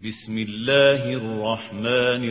بسم الله الرحمن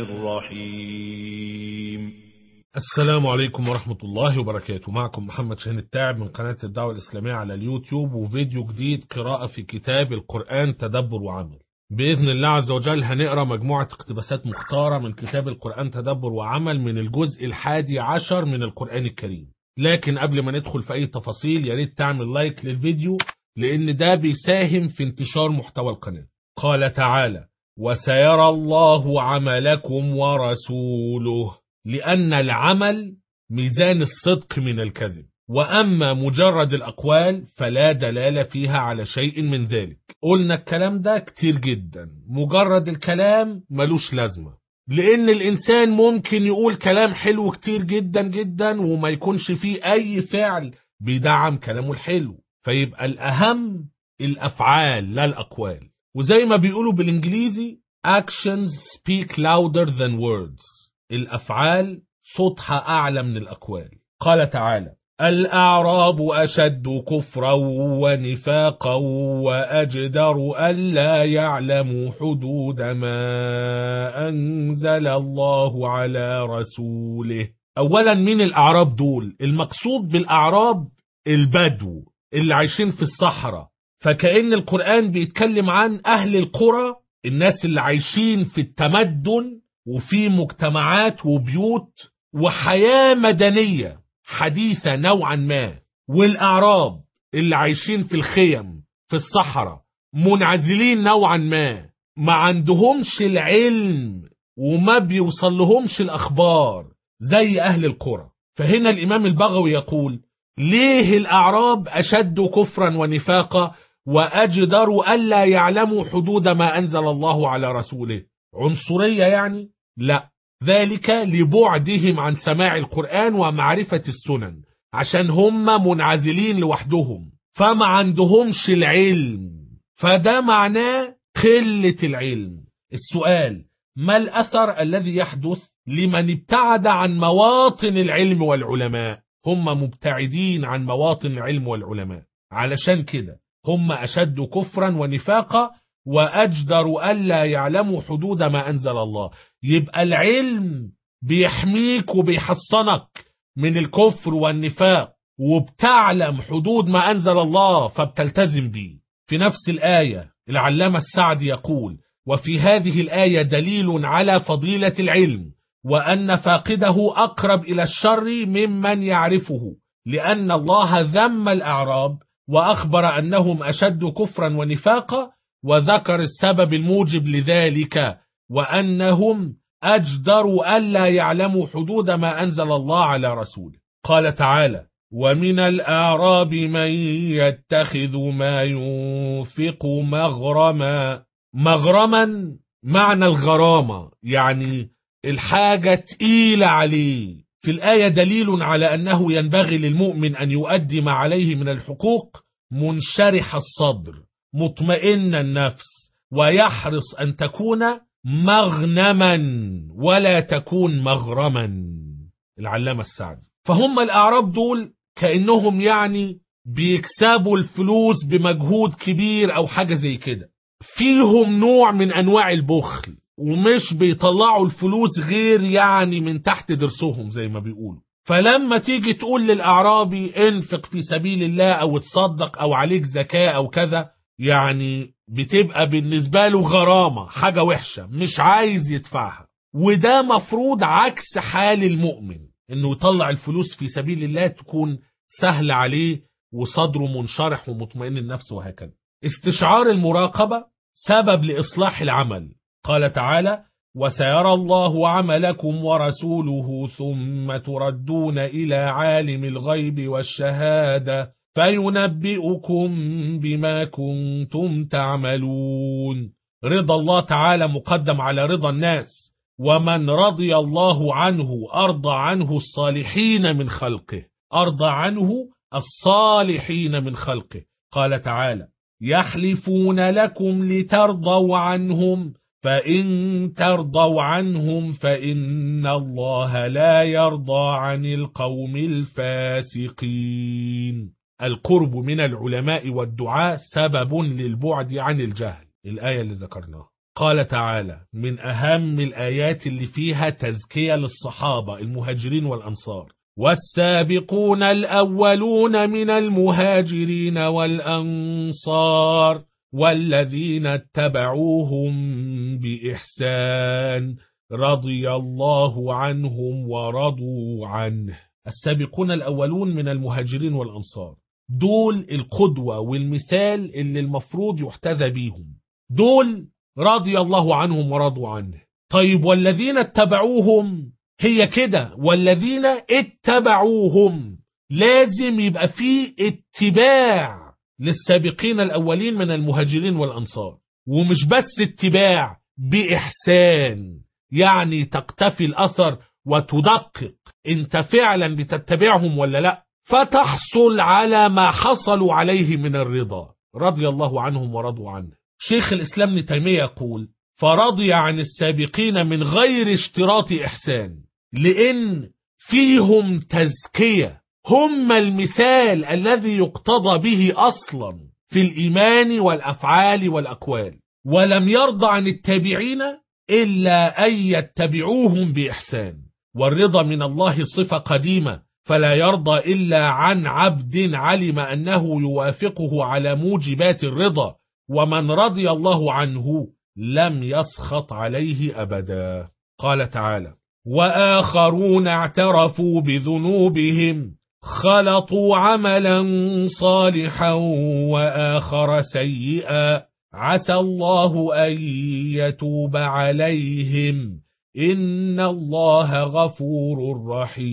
الرحيم. السلام عليكم ورحمة الله وبركاته. معكم محمد شاهين التاعب من قناة الدعوة الإسلامية على اليوتيوب، وفيديو جديد قراءة في كتاب القرآن تدبر وعمل. بإذن الله عز وجل هنقرأ مجموعة اقتباسات مختارة من كتاب القرآن تدبر وعمل من الجزء 11 من القرآن الكريم. لكن قبل ما ندخل في أي تفاصيل ياريت تعمل لايك للفيديو، لأن ده بيساهم في انتشار محتوى القناة. قال تعالى: وسيرى الله عملكم ورسوله، لأن العمل ميزان الصدق من الكذب، وأما مجرد الأقوال فلا دلالة فيها على شيء من ذلك. قلنا الكلام ده كتير جدا، مجرد الكلام ملوش لازمة، لأن الإنسان ممكن يقول كلام حلو كتير جدا جدا وما يكونش فيه أي فعل بيدعم كلامه الحلو، فيبقى الأهم الأفعال لا الأقوال. وزي ما بيقولوا بالإنجليزي actions speak louder than words، الأفعال صوتها أعلى من الأقوال. قال تعالى: الأعراب أشد كفرا ونفاقا وأجدر ألا يعلموا حدود ما أنزل الله على رسوله. أولا، مين الأعراب دول؟ المقصود بالأعراب البدو اللي عايشين في الصحراء، فكأن القرآن بيتكلم عن أهل القرى، الناس اللي عايشين في التمدن وفي مجتمعات وبيوت وحياة مدنية حديثة نوعا ما، والأعراب اللي عايشين في الخيم في الصحراء منعزلين نوعا ما عندهمش العلم وما بيوصل لهمش الأخبار زي أهل القرى. فهنا الإمام البغوي يقول: ليه الأعراب أشد كفرا ونفاقا وأجدر ألا يعلموا حدود ما أنزل الله على رسوله؟ عنصرية يعني؟ لا، ذلك لبعدهم عن سماع القرآن ومعرفة السنن، عشان هم منعزلين لوحدهم فما عندهمش العلم، فده معناه قلة العلم. السؤال: ما الأثر الذي يحدث لمن ابتعد عن مواطن العلم والعلماء؟ هم مبتعدين عن مواطن العلم والعلماء، علشان كده هم أشد كفرا ونفاقا وأجدر ألا يعلموا حدود ما أنزل الله. يبقى العلم بيحميك وبيحصنك من الكفر والنفاق، وبتعلم حدود ما أنزل الله فبتلتزم بيه. في نفس الآية العلامة السعدي يقول: وفي هذه الآية دليل على فضيلة العلم، وأن فاقده أقرب إلى الشر ممن يعرفه، لأن الله ذم الأعراب وأخبر أنهم أشد كفرا ونفاقا، وذكر السبب الموجب لذلك، وأنهم أجدر ألا يعلموا حدود ما أنزل الله على رسوله. قال تعالى: ومن الأعراب من يتخذ ما ينفق مغرما. مغرما معنى الغرامة، يعني الحاجة تقيلة عليه. في الآية دليل على أنه ينبغي للمؤمن أن يؤدي ما عليه من الحقوق منشرح الصدر مطمئن النفس، ويحرص أن تكون مغنما ولا تكون مغرما. العلامة السعدي. فهم الأعراب دول كأنهم يعني بيكسبوا الفلوس بمجهود كبير أو حاجة زي كده، فيهم نوع من أنواع البخل، ومش بيطلعوا الفلوس غير يعني من تحت درسهم زي ما بيقولوا. فلما تيجي تقول للأعرابي انفق في سبيل الله أو تصدق أو عليك زكاة أو كذا، يعني بتبقى بالنسبة له غرامة، حاجة وحشة مش عايز يدفعها. وده مفروض عكس حال المؤمن، انه يطلع الفلوس في سبيل الله تكون سهل عليه وصدره منشرح ومطمئن النفس وهكذا. استشعار المراقبة سبب لإصلاح العمل. قال تعالى: وسيرى الله عملكم ورسوله ثم تردون إلى عالم الغيب والشهادة فينبئكم بما كنتم تعملون. رضا الله تعالى مقدم على رضا الناس، ومن رضي الله عنه أرضى عنه الصالحين من خلقه، أرضى عنه الصالحين من خلقه. قال تعالى: يحلفون لكم لترضوا عنهم فإن ترضوا عنهم فإن الله لا يرضى عن القوم الفاسقين. القرب من العلماء والدعاء سبب للبعد عن الجهل، الآية اللي ذكرناها. قال تعالى من أهم الآيات اللي فيها تزكية للصحابة المهاجرين والأنصار: والسابقون الأولون من المهاجرين والأنصار والذين اتبعوهم بإحسان رضي الله عنهم ورضوا عنه. السابقون الأولون من المهاجرين والأنصار دول القدوة والمثال اللي المفروض يحتذى بيهم، دول رضي الله عنهم ورضوا عنه. طيب والذين اتبعوهم، هي كده والذين اتبعوهم، لازم يبقى فيه اتباع للسابقين الأولين من المهاجرين والأنصار، ومش بس اتباع بإحسان، يعني تقتفي الأثر وتدقق انت فعلا بتتبعهم ولا لا، فتحصل على ما حصلوا عليه من الرضا رضي الله عنهم ورضوا عنه. شيخ الإسلام ابن تيمية يقول: فرضي عن السابقين من غير اشتراط إحسان، لأن فيهم تزكية، هم المثال الذي يقتضى به أصلا في الإيمان والأفعال والأقوال، ولم يرضى عن التابعين إلا أن يتبعوهم بإحسان. والرضا من الله صفة قديمة، فلا يرضى إلا عن عبد علم أنه يوافقه على موجبات الرضا، ومن رضي الله عنه لم يسخط عليه أبدا. قال تعالى: وآخرون اعترفوا بذنوبهم خلطوا عملا صالحا وآخر سيئا عسى الله أن يتوب عليهم إن الله غفور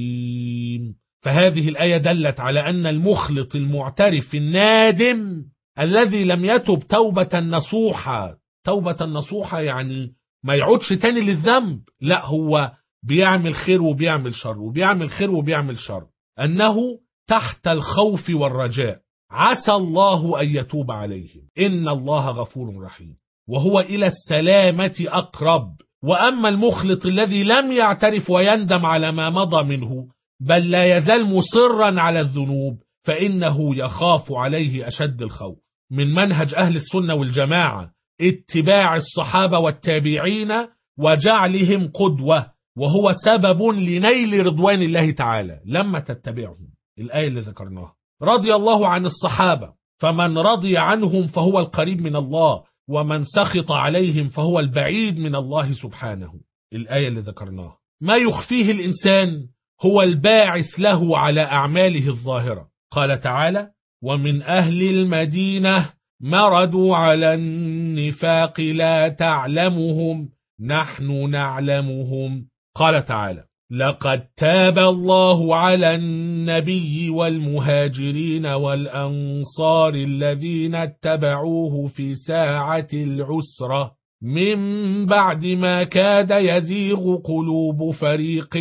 رحيم. فهذه الآية دلت على أن المخلط المعترف النادم الذي لم يتب توبة نصوحة، توبة نصوحة يعني ما يعودش تاني للذنب، لا هو بيعمل خير وبيعمل شر وبيعمل خير وبيعمل شر، أنه تحت الخوف والرجاء، عسى الله أن يتوب عليهم إن الله غفور رحيم، وهو إلى السلامة أقرب. وأما المخلط الذي لم يعترف ويندم على ما مضى منه، بل لا يزال مصرا على الذنوب، فإنه يخاف عليه أشد الخوف. من منهج أهل السنة والجماعة اتباع الصحابة والتابعين وجعلهم قدوة، وهو سبب لنيل رضوان الله تعالى لما تتبعهم. الآية اللي ذكرناها: رضي الله عن الصحابة، فمن رضي عنهم فهو القريب من الله، ومن سخط عليهم فهو البعيد من الله سبحانه. الآية اللي ذكرناها: ما يخفيه الإنسان هو الباعث له على أعماله الظاهرة. قال تعالى: ومن أهل المدينة مردوا على النفاق لا تعلمهم نحن نعلمهم. قال تعالى: لقد تاب الله على النبي والمهاجرين والأنصار الذين اتبعوه في ساعة العسرة من بعد ما كاد يزيغ قلوب فريق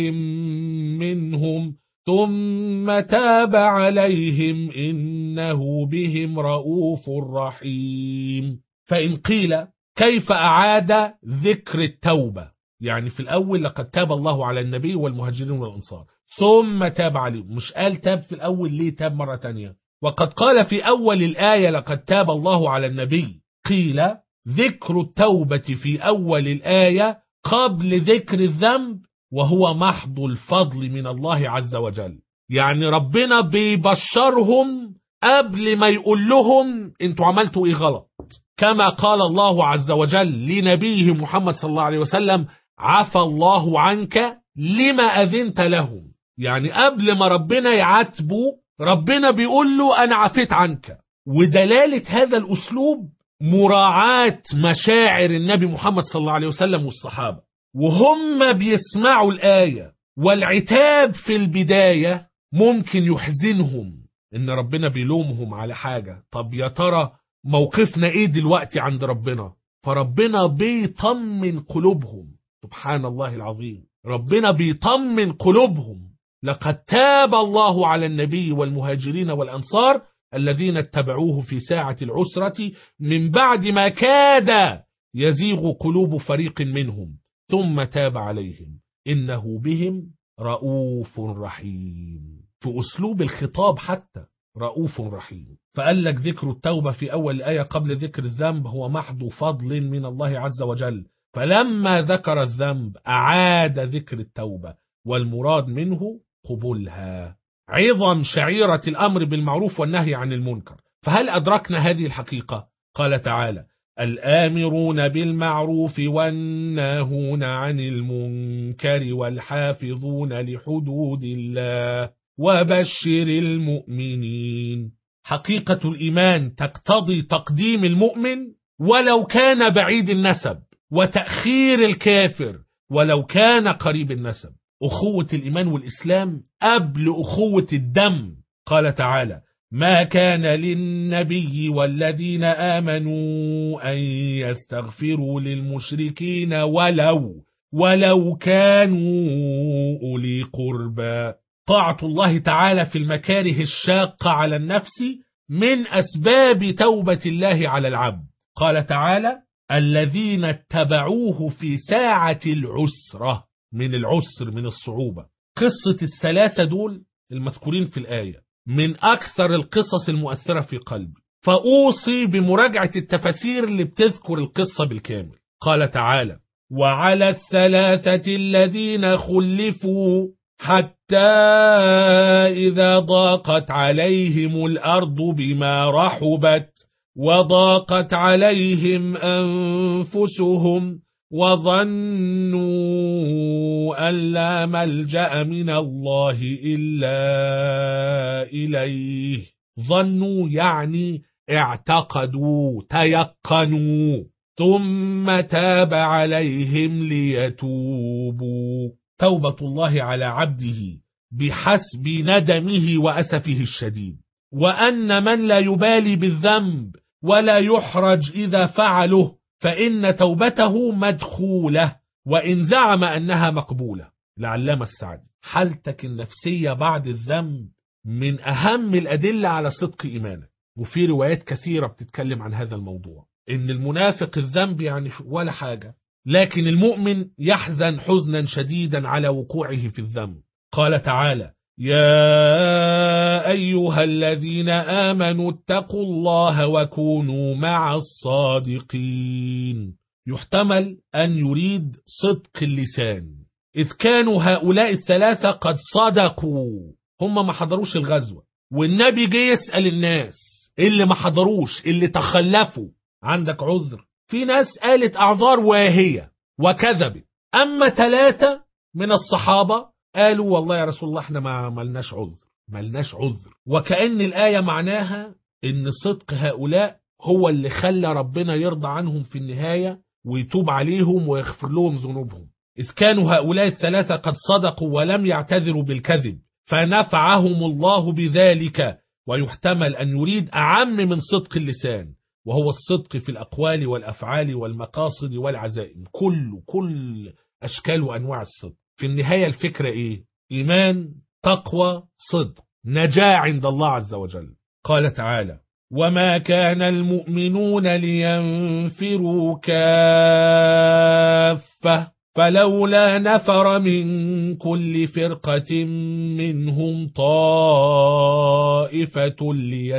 منهم ثم تاب عليهم إنه بهم رؤوف رحيم. فإن قيل كيف أعاد ذكر التوبة؟ يعني في الأول لقد تاب الله على النبي والمهاجرين والأنصار ثم تاب عليهم، مش قال تاب في الأول، ليه تاب مرة تانية؟ وقد قال في أول الآية لقد تاب الله على النبي. قيل ذكر التوبة في أول الآية قبل ذكر الذنب، وهو محض الفضل من الله عز وجل، يعني ربنا بيبشرهم قبل ما يقول لهم انتوا عملتوا ايه غلط، كما قال الله عز وجل لنبيه محمد صلى الله عليه وسلم: عفى الله عنك لما أذنت لهم. يعني قبل ما ربنا يعاتبه ربنا بيقول له أنا عفيت عنك. ودلالة هذا الأسلوب مراعاة مشاعر النبي محمد صلى الله عليه وسلم والصحابة وهم بيسمعوا الآية. والعتاب في البداية ممكن يحزنهم إن ربنا بيلومهم على حاجة، طب يا ترى موقفنا إيه دلوقتي عند ربنا؟ فربنا بيطمن قلوبهم، سبحان الله العظيم، ربنا بيطمن قلوبهم. لقد تاب الله على النبي والمهاجرين والأنصار الذين اتبعوه في ساعة العسرة من بعد ما كاد يزيغ قلوب فريق منهم ثم تاب عليهم إنه بهم رؤوف رحيم. في أسلوب الخطاب حتى رؤوف رحيم. فقال لك ذكر التوبة في أول الآية قبل ذكر الذنب هو محض فضل من الله عز وجل، فلما ذكر الذنب أعاد ذكر التوبة، والمراد منه قبولها. عظم شعيرة الأمر بالمعروف والنهي عن المنكر. فهل أدركنا هذه الحقيقة؟ قال تعالى: الآمرون بالمعروف والناهون عن المنكر والحافظون لحدود الله وبشر المؤمنين. حقيقة الإيمان تقتضي تقديم المؤمن ولو كان بعيد النسب، وتأخير الكافر ولو كان قريب النسب. أخوة الإيمان والإسلام قبل أخوة الدم. قال تعالى: ما كان للنبي والذين آمنوا أن يستغفروا للمشركين ولو كانوا أولي قربى. طاعة الله تعالى في المكاره الشاقة على النفس من أسباب توبة الله على العبد. قال تعالى: الذين اتبعوه في ساعة العسرة، من العسر من الصعوبة. قصة الثلاثة دول المذكورين في الآية من أكثر القصص المؤثرة في قلبي، فأوصي بمراجعة التفاسير اللي بتذكر القصة بالكامل. قال تعالى: وعلى الثلاثة الذين خلفوا حتى إذا ضاقت عليهم الأرض بما رحبت وضاقت عليهم أنفسهم وظنوا أن لا ملجأ من الله إلا إليه. ظنوا يعني اعتقدوا، تيقنوا، ثم تاب عليهم ليتوبوا. توبة الله على عبده بحسب ندمه وأسفه الشديد، وأن من لا يبالي بالذنب ولا يحرج إذا فعله فإن توبته مدخولة وإن زعم أنها مقبولة. العلامة السعدي: حالتك النفسية بعد الذنب من أهم الأدلة على صدق إيمانك. وفي روايات كثيرة بتتكلم عن هذا الموضوع، إن المنافق الذنب يعني ولا حاجة، لكن المؤمن يحزن حزنا شديدا على وقوعه في الذنب. قال تعالى: يا أيها الذين آمنوا اتقوا الله وكونوا مع الصادقين. يحتمل أن يريد صدق اللسان، إذ كانوا هؤلاء الثلاثة قد صدقوا. هم ما حضروش الغزوة، والنبي جه يسأل الناس اللي ما حضروش اللي تخلفوا: عندك عذر؟ في ناس قالت أعذار واهية وكذبت. أما ثلاثة من الصحابة قالوا: والله يا رسول الله احنا ما ملناش عذر. وكأن الآية معناها إن صدق هؤلاء هو اللي خلى ربنا يرضى عنهم في النهاية ويتوب عليهم ويغفر لهم ذنوبهم، إذ كانوا هؤلاء الثلاثة قد صدقوا ولم يعتذروا بالكذب فنفعهم الله بذلك. ويحتمل أن يريد أعم من صدق اللسان، وهو الصدق في الأقوال والأفعال والمقاصد والعزائم، كل أشكال وأنواع الصدق. في النهاية الفكرة إيه؟ إيمان، تقوى، صدق، نجاة عند الله عز وجل. قال تعالى: وما كان المؤمنون لينفروا كافة فلولا نفر من كل فرقة منهم طائفة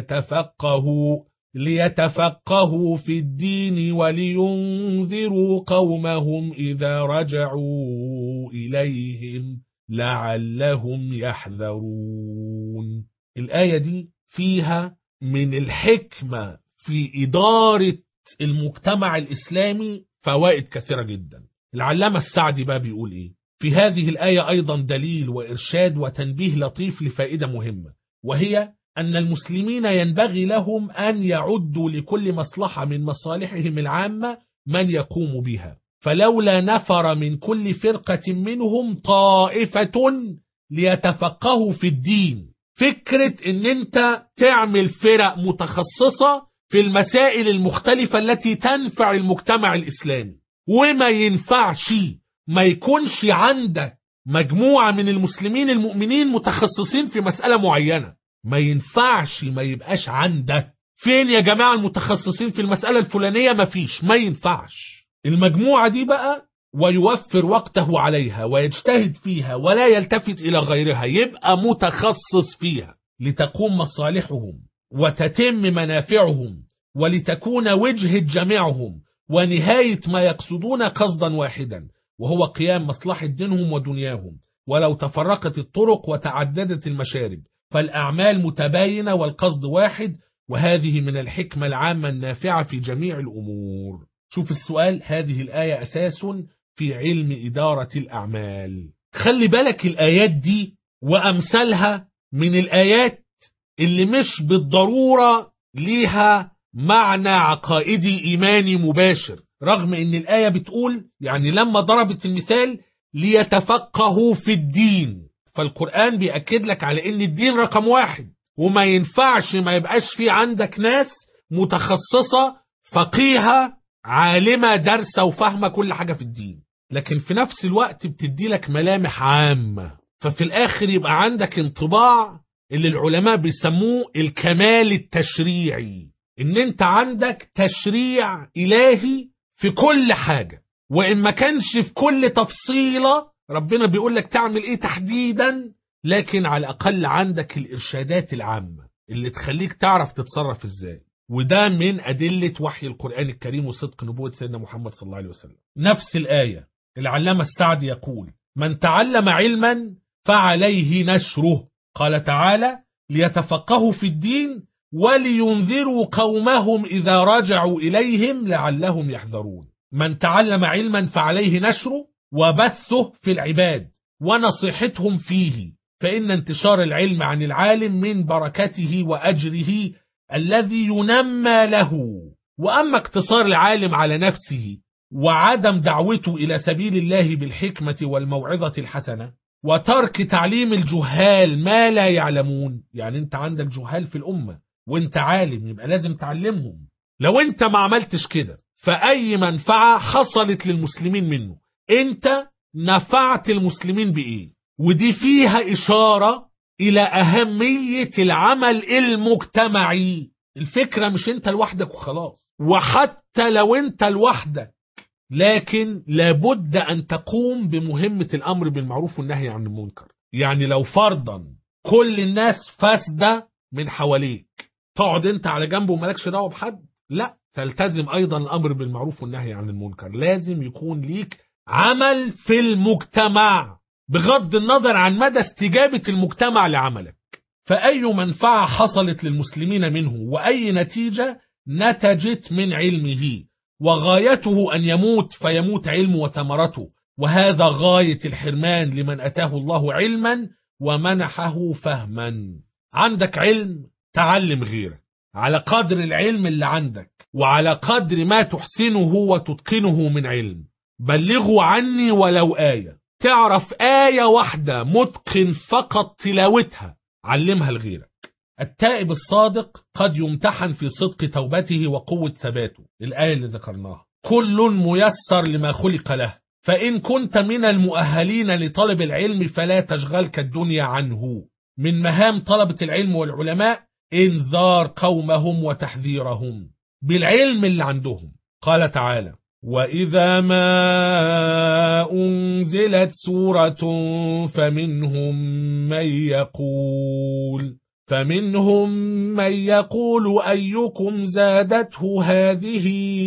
ليتفقهوا في الدين ولينذروا قومهم إذا رجعوا إليهم لعلهم يحذرون. الآية دي فيها من الحكمة في إدارة المجتمع الإسلامي فوائد كثيرة جدا. العلامة السعدي بقى بيقول إيه؟ في هذه الآية أيضا دليل وإرشاد وتنبيه لطيف لفائدة مهمة، وهي أن المسلمين ينبغي لهم أن يعدوا لكل مصلحة من مصالحهم العامة من يقوم بها. فلولا نفر من كل فرقة منهم طائفة ليتفقهوا في الدين. فكرة ان انت تعمل فرق متخصصة في المسائل المختلفة التي تنفع المجتمع الإسلامي، وما ينفعش ما يكونش عندك مجموعة من المسلمين المؤمنين متخصصين في مسألة معينة. ما ينفعش ما يبقاش عندك. فين يا جماعة المتخصصين في المسألة الفلانية؟ ما فيش، ما ينفعش. المجموعة دي بقى ويوفر وقته عليها ويجتهد فيها ولا يلتفت إلى غيرها، يبقى متخصص فيها. لتقوم مصالحهم وتتم منافعهم ولتكون وجهة جميعهم ونهاية ما يقصدون قصدا واحدا، وهو قيام مصلحة دينهم ودنياهم. ولو تفرقت الطرق وتعددت المشارب فالأعمال متباينة والقصد واحد، وهذه من الحكمة العامة النافعة في جميع الأمور. شوف السؤال، هذه الآية أساس في علم إدارة الأعمال. خلي بالك الآيات دي وأمثالها من الآيات اللي مش بالضرورة ليها معنى عقائدي إيماني مباشر، رغم ان الآية بتقول يعني لما ضربت المثال ليتفقهوا في الدين، فالقرآن بيأكد لك على ان الدين رقم واحد، وما ينفعش ما يبقاش في عندك ناس متخصصة فقيهة عالمة دارسة وفاهمة كل حاجة في الدين، لكن في نفس الوقت بتدي لك ملامح عامة، ففي الآخر يبقى عندك انطباع اللي العلماء بيسموه الكمال التشريعي، ان انت عندك تشريع إلهي في كل حاجة، وإن ما كانش في كل تفصيلة ربنا بيقول لك تعمل ايه تحديدا، لكن على الأقل عندك الإرشادات العامة اللي تخليك تعرف تتصرف ازاي. وده من أدلة وحي القرآن الكريم وصدق نبوة سيدنا محمد صلى الله عليه وسلم. نفس الآية العلامة السعدي يقول: من تعلم علما فعليه نشره. قال تعالى: ليتفقهوا في الدين ولينذروا قومهم إذا رجعوا إليهم لعلهم يحذرون. من تعلم علما فعليه نشره وبثه في العباد ونصيحتهم فيه، فإن انتشار العلم عن العالم من بركته وأجره الذي ينمى له. وأما اقتصار العالم على نفسه وعدم دعوته إلى سبيل الله بالحكمة والموعظة الحسنة وترك تعليم الجهال ما لا يعلمون، يعني انت عندك جهال في الأمة وانت عالم يبقى لازم تعلمهم، لو انت ما عملتش كده فأي منفعة حصلت للمسلمين منه انت نفعت المسلمين بإيه؟ ودي فيها إشارة إلى أهمية العمل المجتمعي. الفكرة مش انت لوحدك وخلاص، وحتى لو انت لوحدك لكن لابد أن تقوم بمهمة الأمر بالمعروف والنهي عن المنكر. يعني لو فرضا كل الناس فاسدة من حواليك تقعد انت على جنبه ومالكش دعوه بحد؟ لا، تلتزم أيضا الأمر بالمعروف والنهي عن المنكر، لازم يكون ليك عمل في المجتمع بغض النظر عن مدى استجابة المجتمع لعملك. فأي منفعة حصلت للمسلمين منه وأي نتيجة نتجت من علمه، وغايته أن يموت فيموت علمه وثمرته، وهذا غاية الحرمان لمن أتاه الله علما ومنحه فهما. عندك علم تعلم غيرك على قدر العلم اللي عندك وعلى قدر ما تحسنه وتتقنه من علم. بلغوا عني ولو آية، تعرف آية واحدة متقن فقط تلاوتها علمها لغيرك. التائب الصادق قد يمتحن في صدق توبته وقوة ثباته، الآية اللي ذكرناها: كل ميسر لما خلق له، فإن كنت من المؤهلين لطلب العلم فلا تشغلك الدنيا عنه. من مهام طلبة العلم والعلماء إنذار قومهم وتحذيرهم بالعلم اللي عندهم. قال تعالى: وإذا ما أنزلت سورة فمنهم من يقول أيكم زادته هذه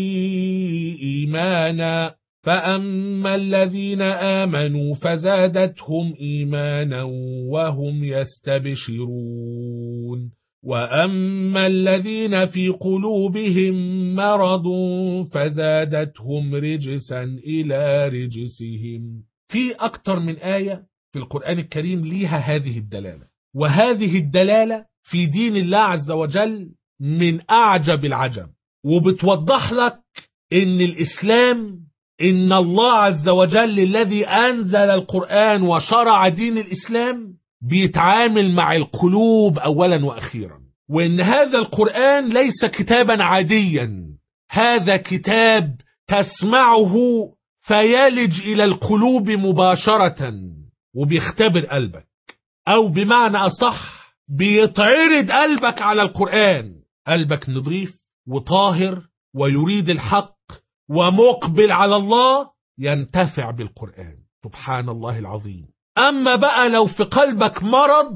إيمانا، فأما الذين آمنوا فزادتهم إيمانا وهم يستبشرون، وأما الذين في قلوبهم مرض فزادتهم رجسا إلى رجسهم. في أكتر من آية في القرآن الكريم ليها هذه الدلالة، وهذه الدلالة في دين الله عز وجل من أعجب العجب، وبتوضح لك إن الإسلام، إن الله عز وجل الذي أنزل القرآن وشرع دين الإسلام بيتعامل مع القلوب أولا وأخيرا، وإن هذا القرآن ليس كتابا عاديا، هذا كتاب تسمعه فيلج إلى القلوب مباشرة وبيختبر قلبك، أو بمعنى أصح بيتعرض قلبك على القرآن، قلبك نظيف وطاهر ويريد الحق ومقبل على الله ينتفع بالقرآن. سبحان الله العظيم. أما بقى لو في قلبك مرض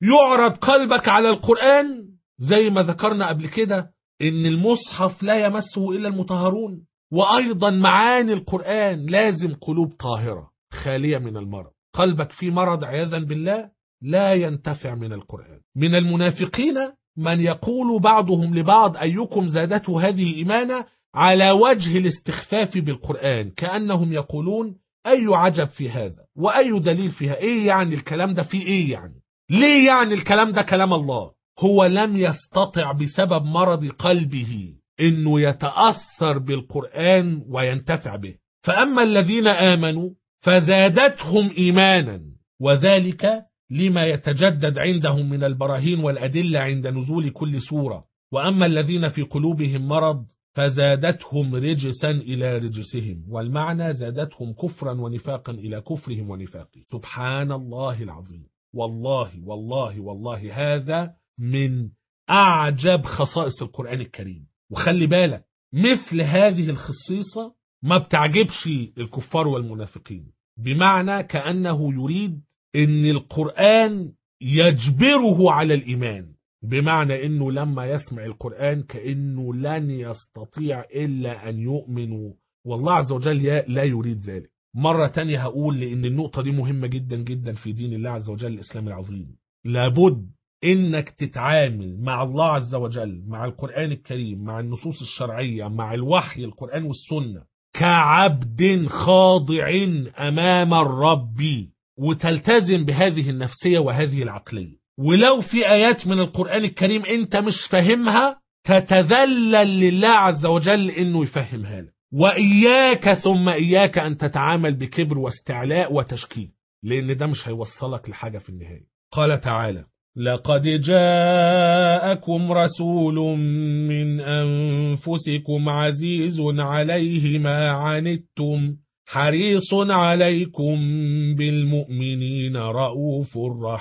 يعرض قلبك على القرآن زي ما ذكرنا قبل كده إن المصحف لا يمسه إلا المطهرون، وأيضا معاني القرآن لازم قلوب طاهرة خالية من المرض. قلبك فيه مرض عياذا بالله لا ينتفع من القرآن. من المنافقين من يقول بعضهم لبعض أيكم زادته هذه إيمانا على وجه الاستخفاف بالقرآن، كأنهم يقولون أي عجب في هذا وأي دليل فيها، إيه يعني الكلام ده فيه إيه يعني، ليه يعني الكلام ده كلام الله. هو لم يستطع بسبب مرض قلبه إنه يتأثر بالقرآن وينتفع به. فأما الذين آمنوا فزادتهم إيمانا، وذلك لما يتجدد عندهم من البراهين والأدلة عند نزول كل سورة. وأما الذين في قلوبهم مرض فزادتهم رجسا إلى رجسهم، والمعنى زادتهم كفرا ونفاقا إلى كفرهم ونفاقهم. سبحان الله العظيم. والله والله والله هذا من أعجب خصائص القرآن الكريم. وخلي بالك مثل هذه الخصيصة ما بتعجبش الكفار والمنافقين، بمعنى كأنه يريد ان القرآن يجبره على الإيمان، بمعنى انه لما يسمع القرآن كأنه لن يستطيع إلا أن يؤمنوا، والله عز وجل لا يريد ذلك. مرة تانية هقول لأن النقطة دي مهمة جدا جدا في دين الله عز وجل الإسلام العظيم. لابد انك تتعامل مع الله عز وجل، مع القرآن الكريم، مع النصوص الشرعية، مع الوحي القرآن والسنة، كعبد خاضع أمام الرب، وتلتزم بهذه النفسية وهذه العقلية. ولو في آيات من القرآن الكريم انت مش فاهمها تتذلل لله عز وجل انه يفهمها لك، وإياك ثم إياك أن تتعامل بكبر واستعلاء وتشكيك، لأن ده مش هيوصلك لحاجة في النهاية. قال تعالى: لقد جاءكم رسول من أنفسكم عزيز عليه ما عنتم حريص عليكم بالمؤمنين رؤوف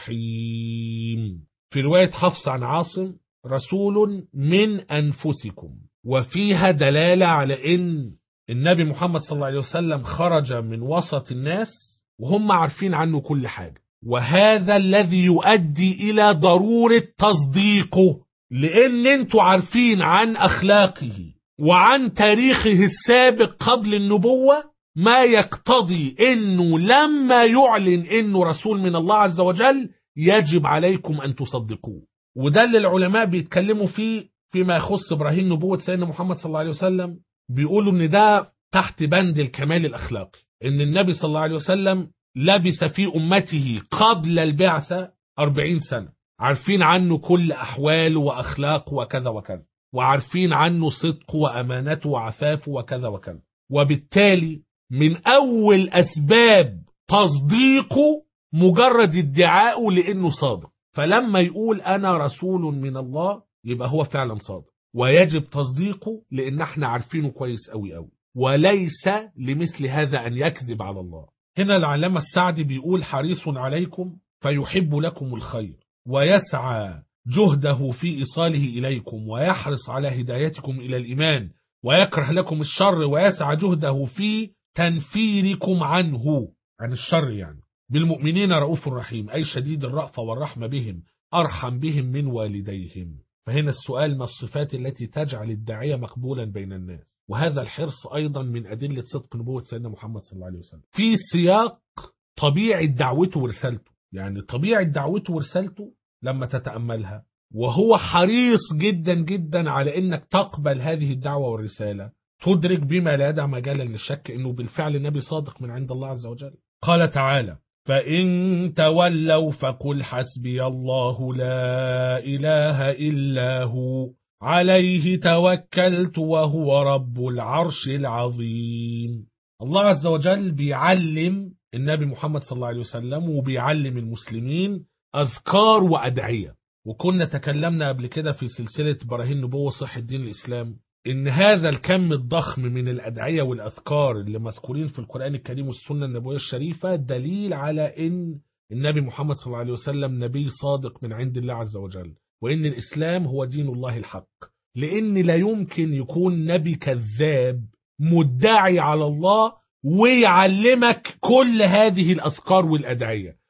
رحيم. في رواية حفص عن عاصم: رسول من أنفسكم، وفيها دلالة على أن النبي محمد صلى الله عليه وسلم خرج من وسط الناس وهم عارفين عنه كل حاجة، وهذا الذي يؤدي إلى ضرورة تصديقه، لأن انتوا عارفين عن أخلاقه وعن تاريخه السابق قبل النبوة ما يقتضي انه لما يعلن انه رسول من الله عز وجل يجب عليكم ان تصدقوه. وده اللي العلماء بيتكلموا فيه فيما يخص ابراهيم نبوة سيدنا محمد صلى الله عليه وسلم. بيقولوا ان ده تحت بند الكمال الاخلاقي، ان النبي صلى الله عليه وسلم لبث في امته قبل البعثة 40 سنة، عارفين عنه كل احواله واخلاقه وكذا وكذا، وعارفين عنه صدقه وامانته وعفافه وكذا وكذا. وبالتالي من أول أسباب تصديقه مجرد ادعاءه لأنه صادق، فلما يقول أنا رسول من الله يبقى هو فعلا صادق، ويجب تصديقه لأن احنا عارفينه كويس أوي أوي، وليس لمثل هذا أن يكذب على الله. هنا العلامة السعدي بيقول: حريص عليكم فيحب لكم الخير ويسعى جهده في إيصاله إليكم، ويحرص على هدايتكم إلى الإيمان، ويكره لكم الشر ويسعى جهده في تنفيركم عنه، عن الشر يعني. بالمؤمنين رؤوف رحيم، أي شديد الرأفة والرحمة بهم، أرحم بهم من والديهم. فهنا السؤال: ما الصفات التي تجعل الداعية مقبولا بين الناس؟ وهذا الحرص أيضا من أدلة صدق نبوة سيدنا محمد صلى الله عليه وسلم في سياق طبيعة دعوته ورسالته. يعني طبيعة دعوته ورسالته لما تتأملها، وهو حريص جدا جدا على أنك تقبل هذه الدعوة والرسالة، تدرك بما لا يدع مجالا للشك أنه بالفعل النبي صادق من عند الله عز وجل. قال تعالى: فإن تولوا فقل حسبي الله لا إله إلا هو عليه توكلت وهو رب العرش العظيم. الله عز وجل بيعلم النبي محمد صلى الله عليه وسلم وبيعلم المسلمين أذكار وأدعية. وكنا تكلمنا قبل كده في سلسلة براهين نبوة صحة الدين الإسلام إن هذا الكم الضخم من الأدعية والأذكار اللي مذكورين في القرآن الكريم والسنة النبوية الشريفة دليل على إن النبي محمد صلى الله عليه وسلم نبي صادق من عند الله عز وجل، وإن الإسلام هو دين الله الحق. لأن لا يمكن يكون نبي كذاب مدعي على الله ويعلمك كل هذه الأذكار والأدعية،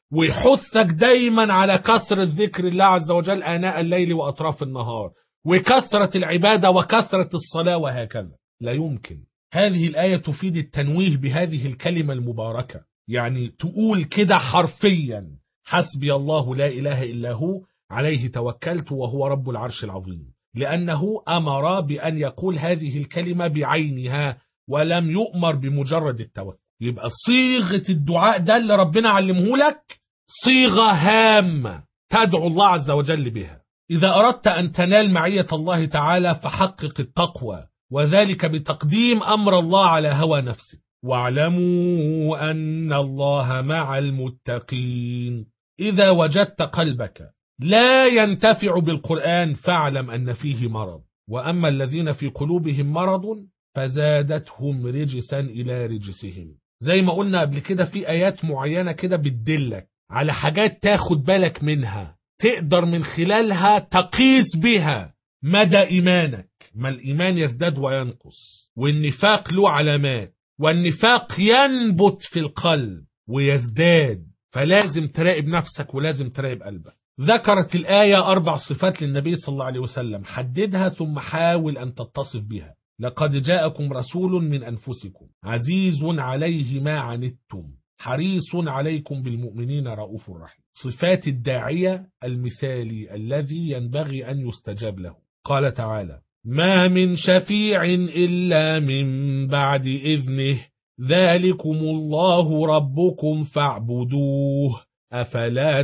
ويحثك دايما على كثرة ذكر الله عز وجل آناء الليل وأطراف النهار، وكثرة العبادة وكثرة الصلاة وهكذا. لا يمكن. هذه الآية تفيد التنويه بهذه الكلمة المباركة، يعني تقول كده حرفيا: حسبي الله لا إله إلا هو عليه توكلت وهو رب العرش العظيم، لأنه أمر بأن يقول هذه الكلمة بعينها ولم يؤمر بمجرد التوكل. يبقى صيغة الدعاء ده اللي ربنا علمه لك صيغة هامة تدعو الله عز وجل بها. إذا أردت أن تنال معية الله تعالى فحقق التقوى، وذلك بتقديم أمر الله على هوى نفسك. واعلموا أن الله مع المتقين. إذا وجدت قلبك لا ينتفع بالقرآن فاعلم أن فيه مرض، وأما الذين في قلوبهم مرض فزادتهم رجسا إلى رجسهم. زي ما قلنا قبل كده، في آيات معينة كده بتدلك على حاجات تاخد بالك منها، تقدر من خلالها تقيس بها مدى إيمانك. ما الإيمان يزداد وينقص، والنفاق له علامات، والنفاق ينبت في القلب ويزداد، فلازم تراقب نفسك ولازم تراقب قلبك. ذكرت الآية 4 صفات للنبي صلى الله عليه وسلم، حددها ثم حاول أن تتصف بها. لقد جاءكم رسول من أنفسكم عزيز عليه ما عنتم حريص عليكم بالمؤمنين رؤوف رحيم. صفات الداعية المثالي الذي ينبغي أن يستجاب له. قال تعالى: ما من شفيع إلا من بعد إذنه ذلكم الله ربكم فاعبدوه أفلا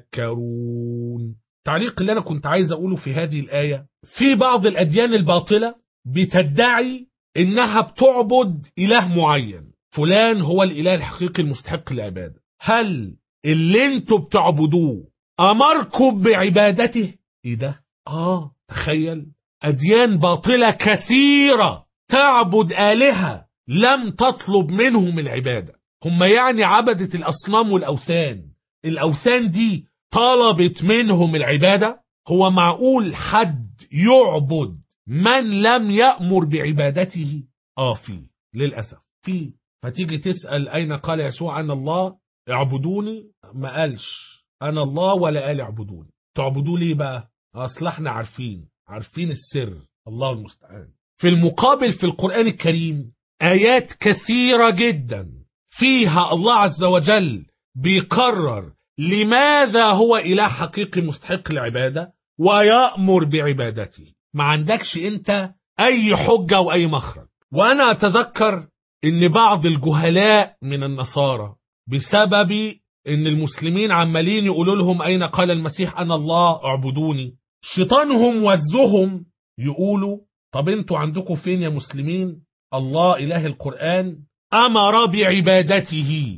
تذكرون. تعليق اللي أنا كنت عايز أقوله في هذه الآية: في بعض الأديان الباطلة بتدعي إنها بتعبد إله معين، فلان هو الإله الحقيقي المستحق للعبادة. هل اللي انتوا بتعبدوه أمركم بعبادته؟ إيه ده؟ تخيل، أديان باطلة كثيرة تعبد آلهة لم تطلب منهم العبادة. هم يعني عبدت الأصنام والأوثان، الأوثان دي طلبت منهم العبادة؟ هو معقول حد يعبد من لم يأمر بعبادته؟ فيه للأسف فيه. فتيجي تسأل أين قال يسوع أنا الله اعبدوني؟ ما قالش أنا الله ولا قال اعبدوني. تعبدوا ليه بقى؟ أصل احنا عارفين السر، الله المستعان. في المقابل في القرآن الكريم آيات كثيرة جدا فيها الله عز وجل بيقرر لماذا هو إله حقيقي مستحق العبادة ويأمر بعبادته. ما عندكش انت أي حجة وأي مخرج. وأنا أتذكر ان بعض الجهلاء من النصارى بسبب ان المسلمين عمالين يقولوا لهم اين قال المسيح انا الله اعبدوني، شيطانهم وزهم يقولوا: طب انتوا عندكم فين يا مسلمين الله اله القرآن امر بعبادته؟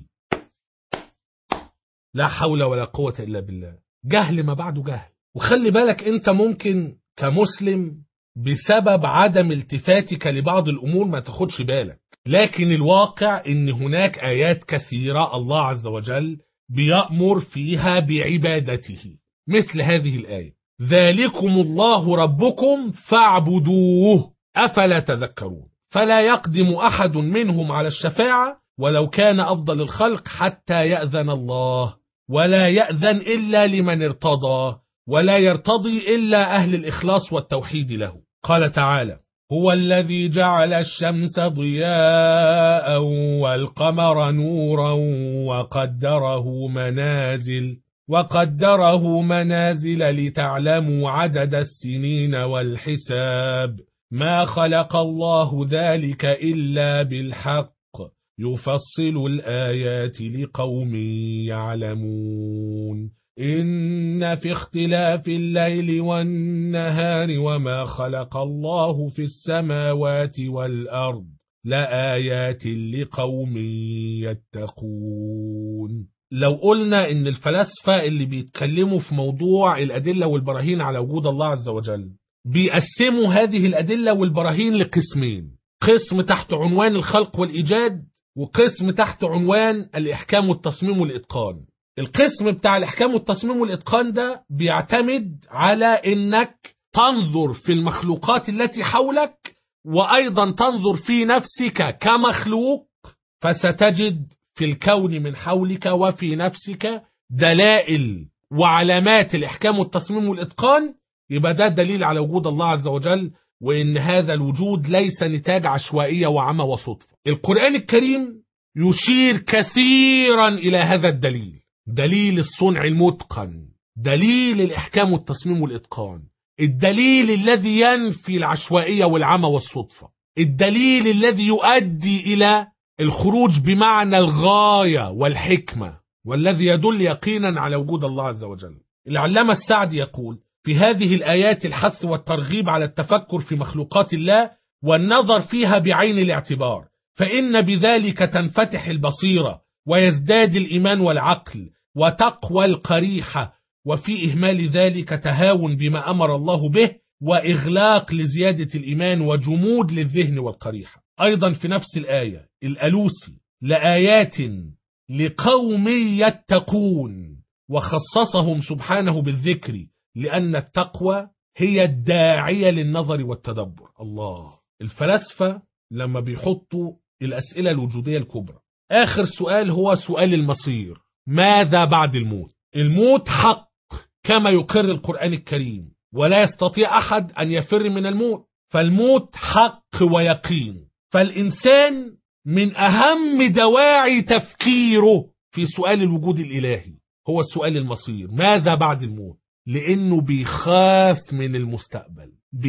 لا حول ولا قوة الا بالله. جهل ما بعده جهل. وخلي بالك انت ممكن كمسلم بسبب عدم التفاتك لبعض الامور ما تاخدش بالك، لكن الواقع ان هناك آيات كثيرة الله عز وجل بيأمر فيها بعبادته، مثل هذه الآية: ذلكم الله ربكم فاعبدوه أفلا تذكرون. فلا يقدم أحد منهم على الشفاعة ولو كان أفضل الخلق حتى يأذن الله، ولا يأذن إلا لمن ارتضى، ولا يرتضي إلا أهل الإخلاص والتوحيد له. قال تعالى: هو الذي جعل الشمس ضياء والقمر نورا وقدره منازل لتعلموا عدد السنين والحساب ما خلق الله ذلك إلا بالحق يفصل الآيات لقوم يعلمون إن في اختلاف الليل والنهار وما خلق الله في السماوات والأرض لآيات لقوم يتقون. لو قلنا إن الفلاسفة اللي بيتكلموا في موضوع الأدلة والبراهين على وجود الله عز وجل بيقسموا هذه الأدلة والبراهين لقسمين: قسم تحت عنوان الخلق والإيجاد، وقسم تحت عنوان الإحكام والتصميم والإتقان. القسم بتاع الإحكام والتصميم والإتقان ده بيعتمد على إنك تنظر في المخلوقات التي حولك، وأيضا تنظر في نفسك كمخلوق، فستجد في الكون من حولك وفي نفسك دلائل وعلامات الإحكام والتصميم والإتقان، يبقى ده دليل على وجود الله عز وجل، وإن هذا الوجود ليس نتاج عشوائية وعمى وصدفة. القرآن الكريم يشير كثيرا إلى هذا الدليل، دليل الصنع المتقن، دليل الإحكام والتصميم والإتقان، الدليل الذي ينفي العشوائية والعمى والصدفة، الدليل الذي يؤدي إلى الخروج بمعنى الغاية والحكمة، والذي يدل يقينا على وجود الله عز وجل. العلامة السعدي يقول في هذه الآيات الحث والترغيب على التفكر في مخلوقات الله والنظر فيها بعين الاعتبار، فإن بذلك تنفتح البصيرة ويزداد الإيمان والعقل وتقوى القريحة، وفي إهمال ذلك تهاون بما أمر الله به وإغلاق لزيادة الإيمان وجمود للذهن والقريحة. أيضا في نفس الآية الألوسي لآيات لقوم يتقون، وخصصهم سبحانه بالذكر لأن التقوى هي الداعية للنظر والتدبر. الله، الفلاسفة لما بيحطوا الأسئلة الوجودية الكبرى، آخر سؤال هو سؤال المصير، ماذا بعد الموت؟ الموت حق كما يقر القرآن الكريم، ولا يستطيع أحد أن يفر من الموت، فالموت حق ويقين. فالإنسان من أهم دواعي تفكيره في سؤال الوجود الإلهي هو السؤال المصير، ماذا بعد الموت؟ لأنه بيخاف من المستقبل،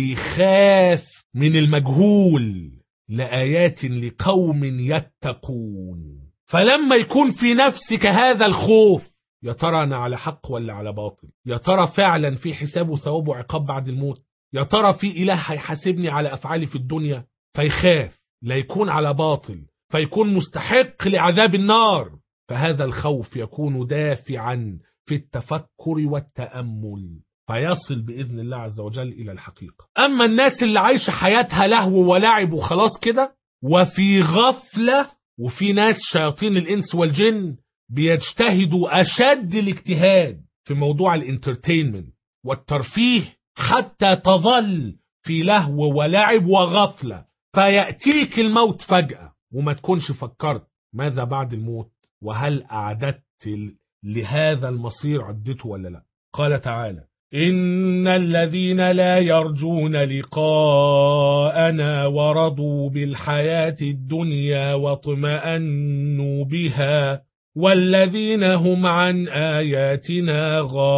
بيخاف من المجهول. لآيات لقوم يتقون. فلما يكون في نفسك هذا الخوف، يا ترى أنا على حق ولا على باطل؟ يا ترى فعلا في حساب وثواب وعقاب بعد الموت؟ يا ترى في إله هيحاسبني على أفعالي في الدنيا؟ فيخاف لا يكون على باطل فيكون مستحق لعذاب النار. فهذا الخوف يكون دافعا في التفكر والتأمل، فيصل بإذن الله عز وجل إلى الحقيقة. أما الناس اللي عايشة حياتها لهو ولعب وخلاص كده وفي غفلة، وفي ناس شياطين الإنس والجن بيجتهدوا أشد الاجتهاد في موضوع الانترتينمنت والترفيه حتى تظل في لهو ولعب وغفلة، فيأتيك الموت فجأة وما تكونش فكرت ماذا بعد الموت، وهل أعددت لهذا المصير عدته ولا لا. قال تعالى إن الذين لا يرجون لقاءنا ورضوا بالحياة الدنيا واطمأنوا بها والذين هم عن آياتنا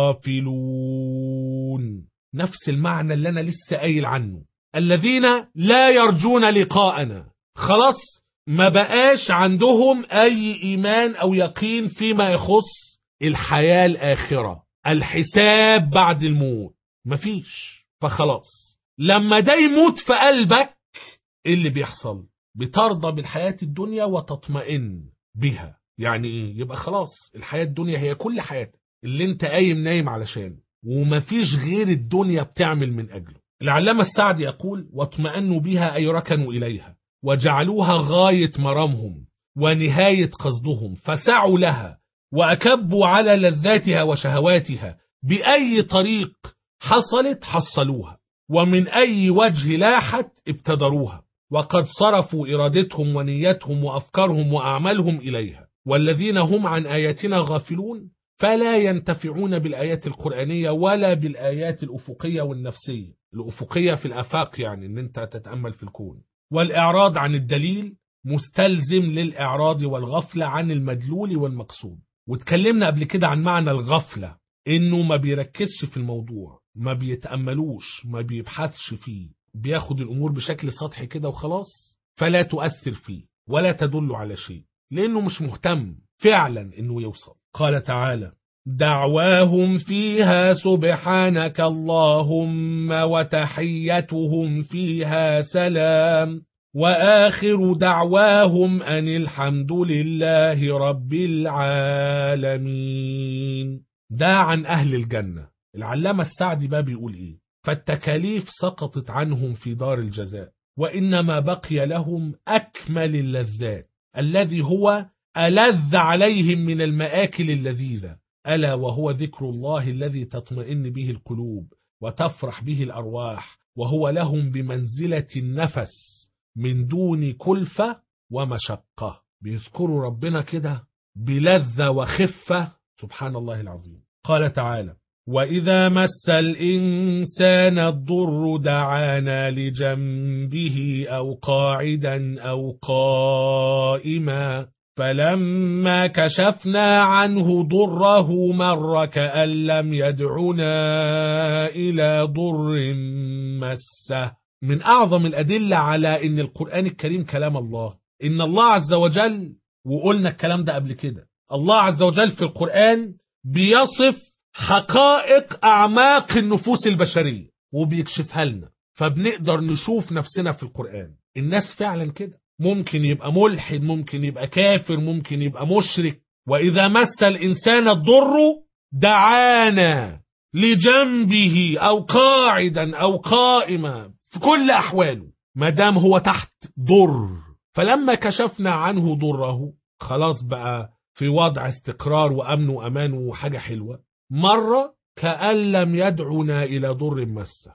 غافلون. نفس المعنى اللي أنا لسه قايل عنه، الذين لا يرجون لقاءنا، خلاص ما بقاش عندهم أي إيمان أو يقين فيما يخص الحياة الآخرة، الحساب بعد الموت مفيش. فخلاص لما ده يموت في قلبك، إيه اللي بيحصل؟ بترضى بالحياة الدنيا وتطمئن بها. يعني إيه؟ يبقى خلاص الحياة الدنيا هي كل حياتك اللي انت قايم نايم علشان، ومفيش غير الدنيا بتعمل من أجله. العلامة السعدي يقول واطمأنوا بها أي ركنوا إليها وجعلوها غاية مرامهم ونهاية قصدهم، فسعوا لها وأكبوا على لذاتها وشهواتها، بأي طريق حصلت حصلوها، ومن أي وجه لاحت ابتدروها، وقد صرفوا إرادتهم ونيتهم وأفكارهم وأعمالهم إليها. والذين هم عن آياتنا غافلون فلا ينتفعون بالآيات القرآنية ولا بالآيات الأفقية والنفسية. الأفقية في الآفاق، يعني أن أنت تتأمل في الكون. والإعراض عن الدليل مستلزم للإعراض والغفلة عن المدلول والمقصود. واتكلمنا قبل كده عن معنى الغفلة، إنه ما بيركزش في الموضوع، ما بيتأملوش، ما بيبحثش فيه، بياخد الأمور بشكل سطحي كده وخلاص، فلا تؤثر فيه ولا تدل على شيء، لأنه مش مهتم فعلا إنه يوصل. قال تعالى دعواهم فيها سبحانك اللهم وتحيتهم فيها سلام وآخر دعواهم أن الحمد لله رب العالمين. ده عن أهل الجنة. العلامة السعدي بقى بيقول إيه؟ فالتكاليف سقطت عنهم في دار الجزاء، وإنما بقي لهم أكمل اللذات الذي هو ألذ عليهم من المآكل اللذيذة، ألا وهو ذكر الله الذي تطمئن به القلوب وتفرح به الأرواح، وهو لهم بمنزلة النفس من دون كلفة ومشقة. بيذكروا ربنا كده بلذة وخفة سبحان الله العظيم. قال تعالى: وإذا مس الإنسان الضر دعانا لجنبه أو قاعدا أو قائما فلما كشفنا عنه ضره مر كأن لم يدعنا إلى ضر مسه. من أعظم الأدلة على أن القرآن الكريم كلام الله إن الله عز وجل، وقلنا الكلام ده قبل كده، الله عز وجل في القرآن بيصف حقائق أعماق النفوس البشرية وبيكشفها لنا، فبنقدر نشوف نفسنا في القرآن. الناس فعلا كده، ممكن يبقى ملحد، ممكن يبقى كافر، ممكن يبقى مشرك. وإذا مس الإنسان الضر دعانا لجنبه أو قاعدا أو قائما، في كل أحواله ما دام هو تحت ضر. فلما كشفنا عنه ضره خلاص بقى في وضع استقرار وأمن وأمان وحاجة حلوة، مرة كأن لم يدعنا إلى ضر مسه.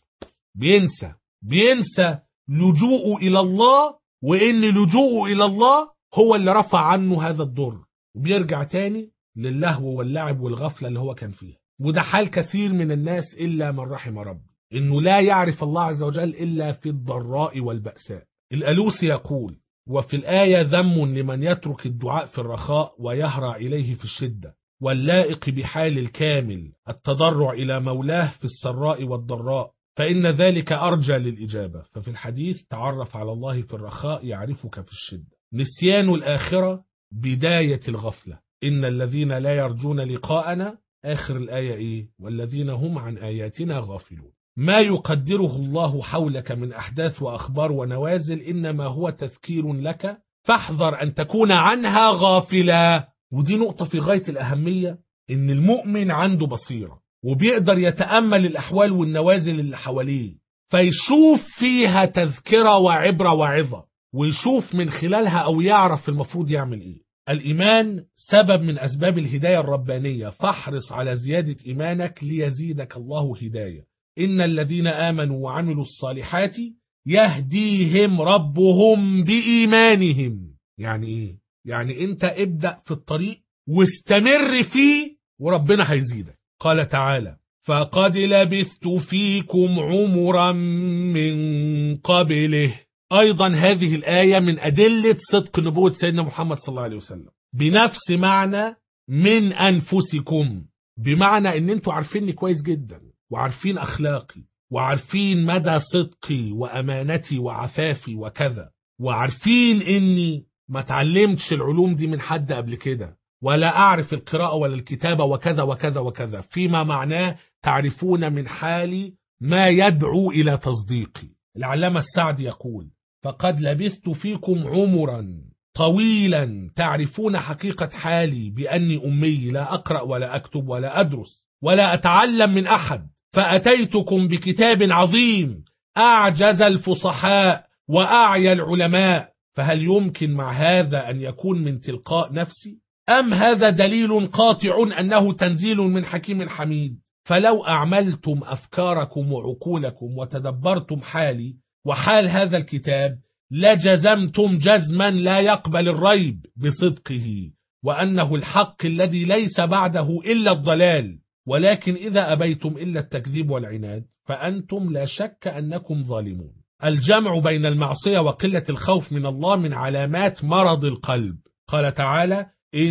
بينسى لجوءه إلى الله، وإن لجوءه إلى الله هو اللي رفع عنه هذا الضر، وبيرجع تاني للهو واللعب والغفلة اللي هو كان فيها. وده حال كثير من الناس إلا من رحم ربي، إنه لا يعرف الله عز وجل إلا في الضراء والبأساء. الألوسي يقول: وفي الآية ذم لمن يترك الدعاء في الرخاء ويهرع إليه في الشدة، واللائق بحال الكامل التضرع إلى مولاه في السراء والضراء، فإن ذلك أرجى للإجابة. ففي الحديث: تعرف على الله في الرخاء يعرفك في الشدة. نسيان الآخرة بداية الغفلة. إن الذين لا يرجون لقاءنا، آخر الآية إيه؟ والذين هم عن آياتنا غافلون. ما يقدره الله حولك من أحداث وأخبار ونوازل إنما هو تذكير لك، فاحذر أن تكون عنها غافلا. ودي نقطة في غاية الأهمية، إن المؤمن عنده بصيرة وبيقدر يتأمل الأحوال والنوازل اللي حواليه، فيشوف فيها تذكرة وعبرة وعظة، ويشوف من خلالها أو يعرف المفروض يعمل إيه. الإيمان سبب من أسباب الهداية الربانية، فاحرص على زيادة إيمانك ليزيدك الله هداية. إن الذين آمنوا وعملوا الصالحات يهديهم ربهم بإيمانهم. يعني إيه؟ يعني أنت ابدأ في الطريق واستمر فيه وربنا هيزيدك. قال تعالى: فقد لبثت فيكم عمرا من قبله. أيضا هذه الآية من أدلة صدق نبوة سيدنا محمد صلى الله عليه وسلم، بنفس معنى من أنفسكم، بمعنى أن أنتوا عارفيني كويس جدا، وعارفين أخلاقي، وعارفين مدى صدقي وأمانتي وعفافي وكذا، وعارفين أني ما تعلمتش العلوم دي من حد قبل كده، ولا أعرف القراءة ولا الكتابة وكذا وكذا وكذا، فيما معناه تعرفون من حالي ما يدعو إلى تصديقي. العلامة السعدي يقول: فقد لبثت فيكم عمرا طويلا تعرفون حقيقة حالي بأني أمي، لا أقرأ ولا أكتب ولا أدرس ولا أتعلم من أحد، فأتيتكم بكتاب عظيم أعجز الفصحاء وأعيا العلماء، فهل يمكن مع هذا أن يكون من تلقاء نفسي؟ أم هذا دليل قاطع أنه تنزيل من حكيم حميد؟ فلو أعملتم أفكاركم وعقولكم وتدبرتم حالي وحال هذا الكتاب لجزمتم جزما لا يقبل الريب بصدقه، وأنه الحق الذي ليس بعده إلا الضلال. ولكن إذا أبيتم إلا التكذيب والعناد فأنتم لا شك أنكم ظالمون. الجمع بين المعصية وقلة الخوف من الله من علامات مرض القلب. قال تعالى: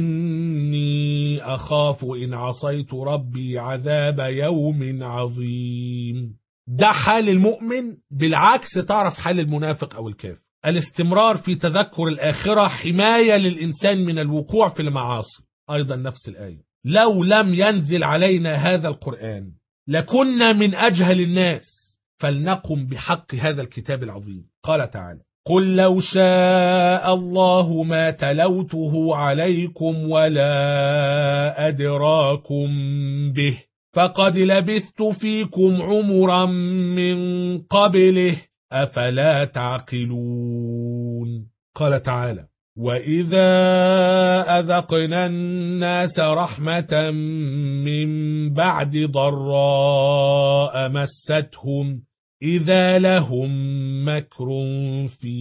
إني أخاف إن عصيت ربي عذاب يوم عظيم. ده حال المؤمن، بالعكس تعرف حال المنافق أو الكافر. الاستمرار في تذكر الآخرة حماية للإنسان من الوقوع في المعاصي. أيضا نفس الآية: لو لم ينزل علينا هذا القرآن لكنا من أجهل الناس، فلنقم بحق هذا الكتاب العظيم. قال تعالى: قل لو شاء الله ما تلوته عليكم ولا أدراكم به فقد لبثت فيكم عمرا من قبله أفلا تعقلون. قال تعالى: وإذا أذقنا الناس رحمة من بعد ضراء مستهم إذا لهم مكر في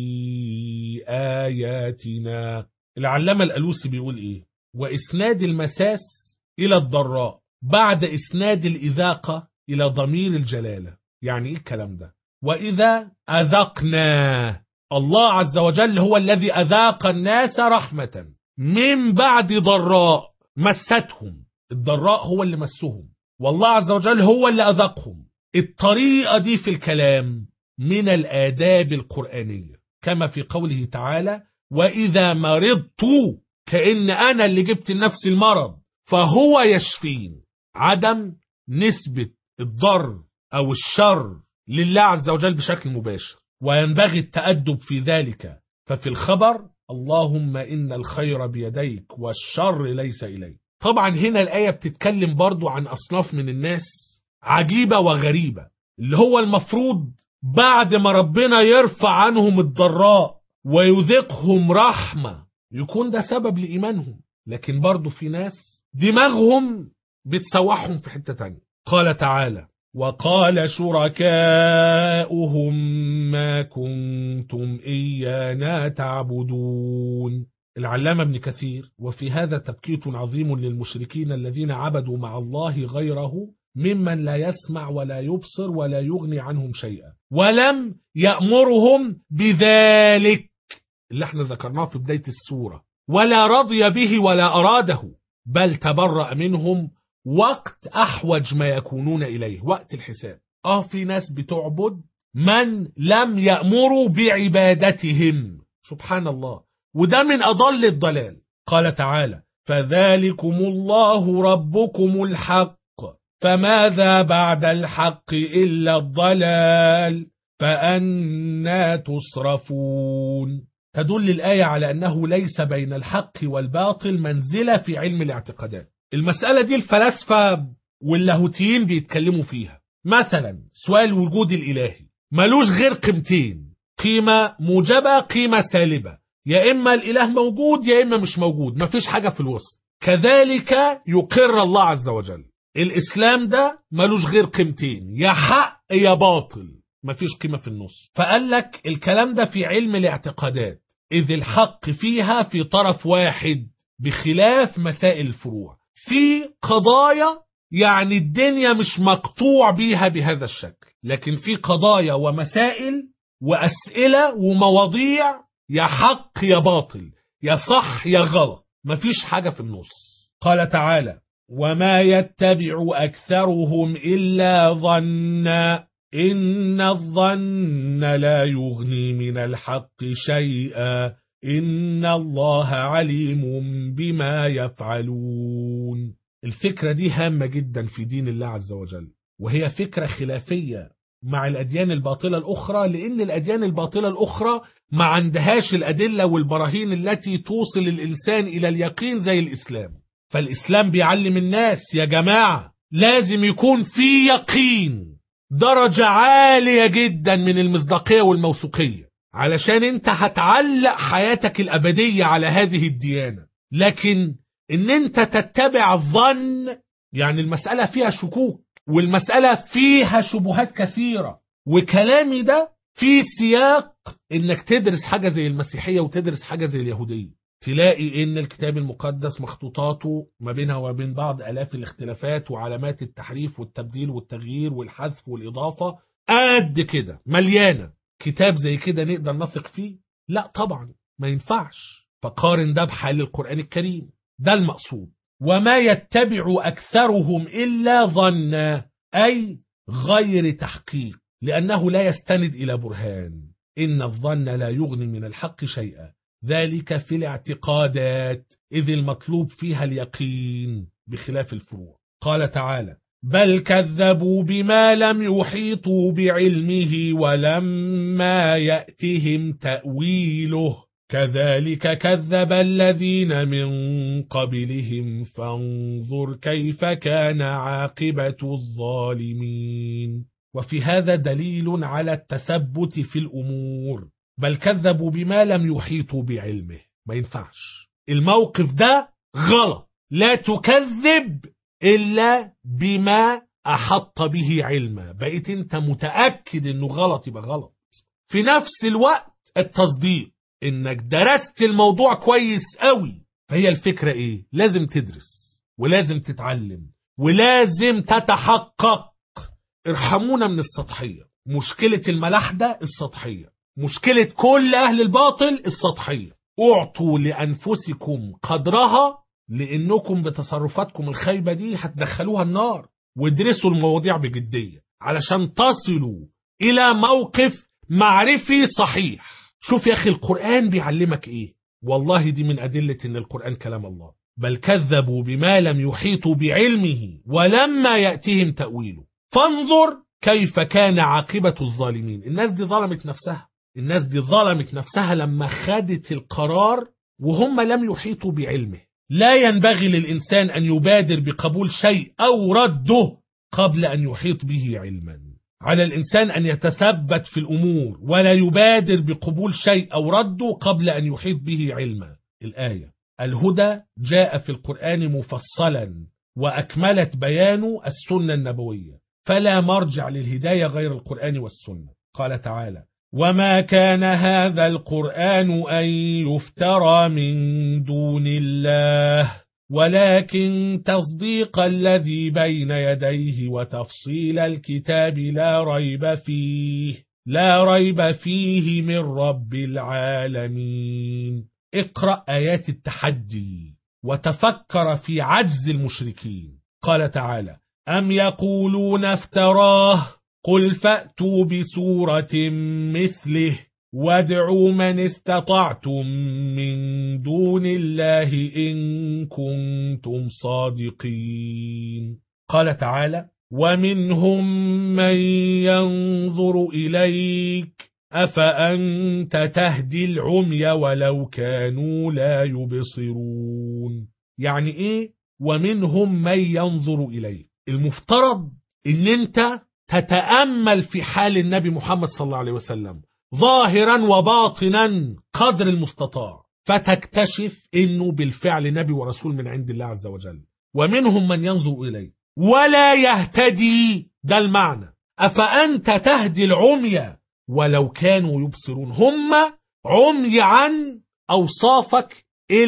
آياتنا. العلامة الألوسي بيقول إيه؟ وإسناد المساس إلى الضراء بعد إسناد الإذاقة إلى ضمير الجلالة. يعني إيه الكلام ده؟ وإذا أذقنا، الله عز وجل هو الذي أذاق الناس رحمة من بعد ضراء مستهم. الضراء هو اللي مسهم، والله عز وجل هو اللي أذقهم. الطريقة دي في الكلام من الآداب القرآنية، كما في قوله تعالى: وإذا مرضت، كأن أنا اللي جبت لنفس المرض فهو يشفين. عدم نسبة الضر أو الشر لله عز وجل بشكل مباشر، وينبغي التأدب في ذلك. ففي الخبر: اللهم إن الخير بيديك والشر ليس إليك. طبعا هنا الآية بتتكلم برضو عن أصناف من الناس عجيبة وغريبة، اللي هو المفروض بعد ما ربنا يرفع عنهم الضراء ويذقهم رحمة يكون ده سبب لإيمانهم، لكن برضو في ناس دماغهم بتسوحهم في حتة تانية. قال تعالى: وقال شركاؤهم ما كنتم إيانا تعبدون. العلامة ابن كثير: وفي هذا تبكيت عظيم للمشركين الذين عبدوا مع الله غيره ممن لا يسمع ولا يبصر ولا يغني عنهم شيئا، ولم يأمرهم بذلك اللي احنا ذكرناه في بداية السورة، ولا رضي به ولا أراده، بل تبرأ منهم وقت أحوج ما يكونون إليه، وقت الحساب. في ناس بتعبد من لم يأمروا بعبادتهم، سبحان الله، وده من أضل الضلال. قال تعالى: فذلكم الله ربكم الحق فماذا بعد الحق إلا الضلال فأنى تصرفون. تدل الآية على أنه ليس بين الحق والباطل منزلة في علم الاعتقادات. المسألة دي الفلاسفة واللاهوتيين بيتكلموا فيها. مثلا سؤال الوجود الإلهي ملوش غير قيمتين: قيمة موجبة، قيمة سالبة. يا إما الإله موجود يا إما مش موجود، مفيش حاجة في الوسط. كذلك يقر الله عز وجل. الإسلام ده ملوش غير قيمتين: يا حق يا باطل، مفيش قيمة في النص. فقال لك الكلام ده في علم الاعتقادات، إذ الحق فيها في طرف واحد بخلاف مسائل الفروع. في قضايا يعني الدنيا مش مقطوع بيها بهذا الشكل، لكن في قضايا ومسائل وأسئلة ومواضيع يا حق يا باطل، يا صح يا غلط، مفيش حاجة في النص. قال تعالى: وما يتبع أكثرهم إلا ظنا إن الظن لا يغني من الحق شيئا إن الله عليم بما يفعلون. الفكرة دي هامة جدا في دين الله عز وجل، وهي فكرة خلافية مع الأديان الباطلة الأخرى، لأن الأديان الباطلة الأخرى ما عندهاش الأدلة والبراهين التي توصل الإنسان إلى اليقين زي الإسلام. فالإسلام بيعلم الناس يا جماعة لازم يكون في يقين درجة عالية جدا من المصداقية والموثوقية، علشان انت هتعلق حياتك الأبدية على هذه الديانة. لكن ان انت تتبع الظن، يعني المسألة فيها شكوك والمسألة فيها شبهات كثيرة، وكلامي ده في سياق انك تدرس حاجة زي المسيحية وتدرس حاجة زي اليهودية، تلاقي ان الكتاب المقدس مخطوطاته ما بينها وبين بعض آلاف الاختلافات وعلامات التحريف والتبديل والتغيير والحذف والإضافة قد كده مليانة. كتاب زي كده نقدر نثق فيه؟ لا طبعا، ما ينفعش. فقارن ده بحال القرآن الكريم، ده المقصود. وما يتبع أكثرهم إلا ظنا، أي غير تحقيق، لأنه لا يستند إلى برهان. إن الظن لا يغني من الحق شيئا، ذلك في الاعتقادات، إذ المطلوب فيها اليقين بخلاف الفروع. قال تعالى: بل كذبوا بما لم يحيطوا بعلمه ولما يأتهم تأويله كذلك كذب الذين من قبلهم فانظر كيف كان عاقبة الظالمين. وفي هذا دليل على التثبت في الأمور. بل كذبوا بما لم يحيطوا بعلمه، ما ينفعش. الموقف ده غلط، لا تكذب إلا بما أحط به علما. بقيت انت متأكد انه غلط يبقى غلط. في نفس الوقت التصديق، انك درست الموضوع كويس قوي. فهي الفكرة ايه؟ لازم تدرس، ولازم تتعلم ولازم تتحقق. ارحمونا من السطحية. مشكلة الملاحدة السطحية، مشكلة كل أهل الباطل السطحية. اعطوا لأنفسكم قدرها، لأنكم بتصرفاتكم الخايبة دي هتدخلوها النار. وادرسوا المواضيع بجدية علشان تصلوا إلى موقف معرفي صحيح. شوف يا أخي القرآن بيعلمك إيه. والله دي من أدلة إن القرآن كلام الله. بل كذبوا بما لم يحيطوا بعلمه ولما يأتهم تأويله فانظر كيف كان عاقبة الظالمين. الناس دي ظلمت نفسها. الناس دي ظلمت نفسها لما خدت القرار وهم لم يحيطوا بعلمه. لا ينبغي للإنسان أن يبادر بقبول شيء أو رده قبل أن يحيط به علما. على الإنسان أن يتثبت في الأمور ولا يبادر بقبول شيء أو رده قبل أن يحيط به علما. الآية: الهدى جاء في القرآن مفصلا وأكملت بيانه السنة النبوية، فلا مرجع للهداية غير القرآن والسنة. قال تعالى: وما كان هذا القرآن أن يفترى من دون الله ولكن تصديق الذي بين يديه وتفصيل الكتاب لا ريب فيه من رب العالمين. اقرأ آيات التحدي وتفكر في عجز المشركين. قال تعالى: أم يقولون افتراه قل فأتوا بسورة مثله وادعوا من استطعتم من دون الله إن كنتم صادقين. قال تعالى: ومنهم من ينظر إليك أفأنت تهدي العمي ولو كانوا لا يبصرون. يعني إيه ومنهم من ينظر إليك؟ المفترض إن أنت تتأمل في حال النبي محمد صلى الله عليه وسلم ظاهرا وباطنا قدر المستطاع، فتكتشف إنه بالفعل نبي ورسول من عند الله عز وجل. ومنهم من ينظر إليه ولا يهتدي، ده المعنى. أفأنت تهدي العمي ولو كانوا يبصرون. هم عمي عن أوصافك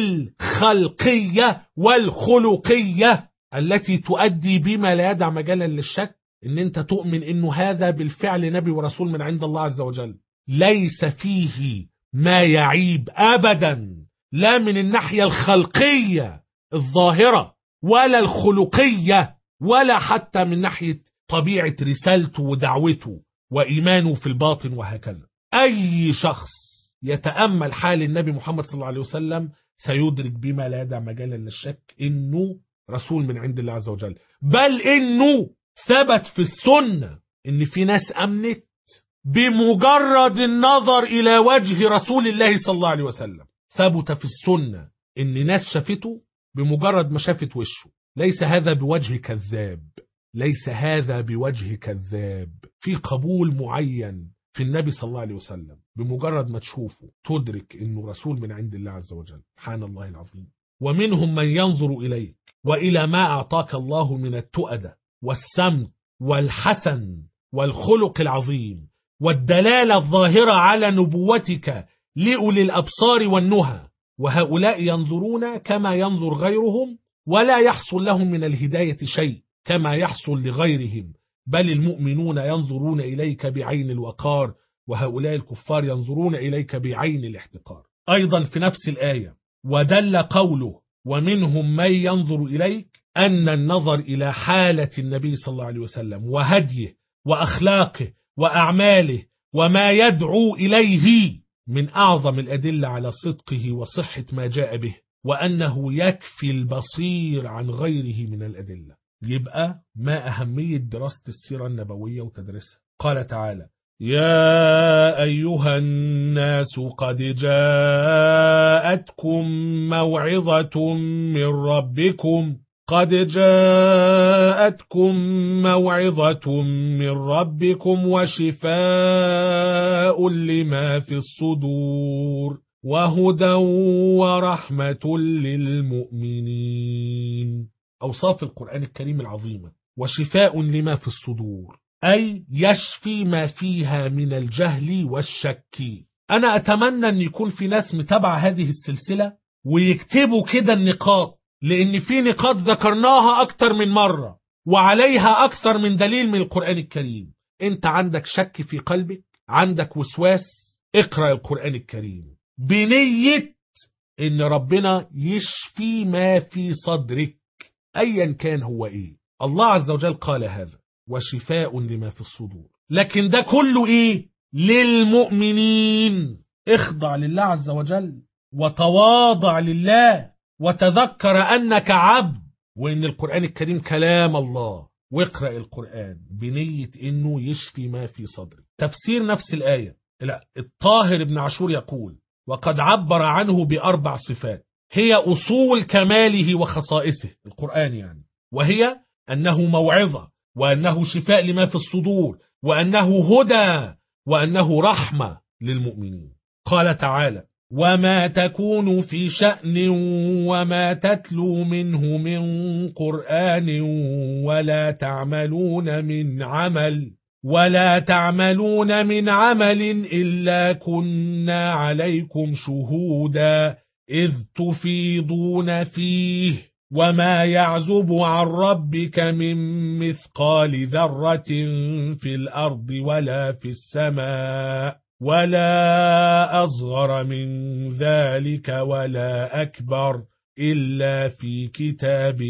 الخلقية والخلقية التي تؤدي بما لا يدع مجالا للشك ان انت تؤمن انه هذا بالفعل نبي ورسول من عند الله عز وجل، ليس فيه ما يعيب ابدا، لا من الناحية الخلقية الظاهرة ولا الخلقية ولا حتى من ناحية طبيعة رسالته ودعوته وإيمانه في الباطن وهكذا. أي شخص يتأمل حال النبي محمد صلى الله عليه وسلم سيدرك بما لا يدع مجالا للشك إنه رسول من عند الله عز وجل، بل إنه ثبت في السنة إن في ناس أمنت بمجرد النظر إلى وجه رسول الله صلى الله عليه وسلم. ثبت في السنة إن ناس شافته بمجرد ما شافت وشه. ليس هذا بوجه كذاب، ليس هذا بوجه كذاب. في قبول معين في النبي صلى الله عليه وسلم، بمجرد ما تشوفه تدرك إنه رسول من عند الله عز وجل. سبحان الله العظيم. ومنهم من ينظر إليك وإلى ما أعطاك الله من التؤدة والسمت والحسن والخلق العظيم والدلالة الظاهرة على نبوتك لأولي الأبصار والنهى، وهؤلاء ينظرون كما ينظر غيرهم ولا يحصل لهم من الهداية شيء كما يحصل لغيرهم، بل المؤمنون ينظرون إليك بعين الوقار وهؤلاء الكفار ينظرون إليك بعين الاحتقار. أيضا في نفس الآية: ودل قوله ومنهم من ينظر إليك أن النظر إلى حالة النبي صلى الله عليه وسلم وهديه وأخلاقه وأعماله وما يدعو إليه من أعظم الأدلة على صدقه وصحة ما جاء به، وأنه يكفي البصير عن غيره من الأدلة. يبقى ما أهمية دراسة السيرة النبوية وتدرسها؟ قال تعالى: يا أيها الناس قد جاءتكم موعظة من ربكم وشفاء لما في الصدور وهدى ورحمة للمؤمنين. أوصاف القرآن الكريم العظيمة: وشفاء لما في الصدور، أي يشفي ما فيها من الجهل والشك. أنا أتمنى أن يكون في ناس متابعة هذه السلسلة ويكتبوا كده النقاط لأن في نقاط ذكرناها أكتر من مرة وعليها أكثر من دليل من القرآن الكريم. أنت عندك شك في قلبك، عندك وسواس، اقرأ القرآن الكريم بنية إن ربنا يشفي ما في صدرك أيا كان هو إيه. الله عز وجل قال هذا وشفاء لما في الصدور، لكن ده كله إيه؟ للمؤمنين. اخضع لله عز وجل وتواضع لله وتذكر أنك عبد وإن القرآن الكريم كلام الله، واقرأ القرآن بنية إنه يشفي ما في صدرك. تفسير نفس الآية الطاهر بن عاشور يقول وقد عبر عنه ب4 صفات هي أصول كماله وخصائصه القرآن يعني، وهي أنه موعظة، وأنه شفاء لما في الصدور، وأنه هدى، وأنه رحمة للمؤمنين. قال تعالى وما تكون في شأن وما تتلو منه من قرآن ولا تعملون من عمل إلا كنا عليكم شهودا إذ تفيضون فيه وما يعزب عن ربك من مثقال ذرة في الأرض ولا في السماء ولا أصغر من ذلك ولا أكبر إلا في كتاب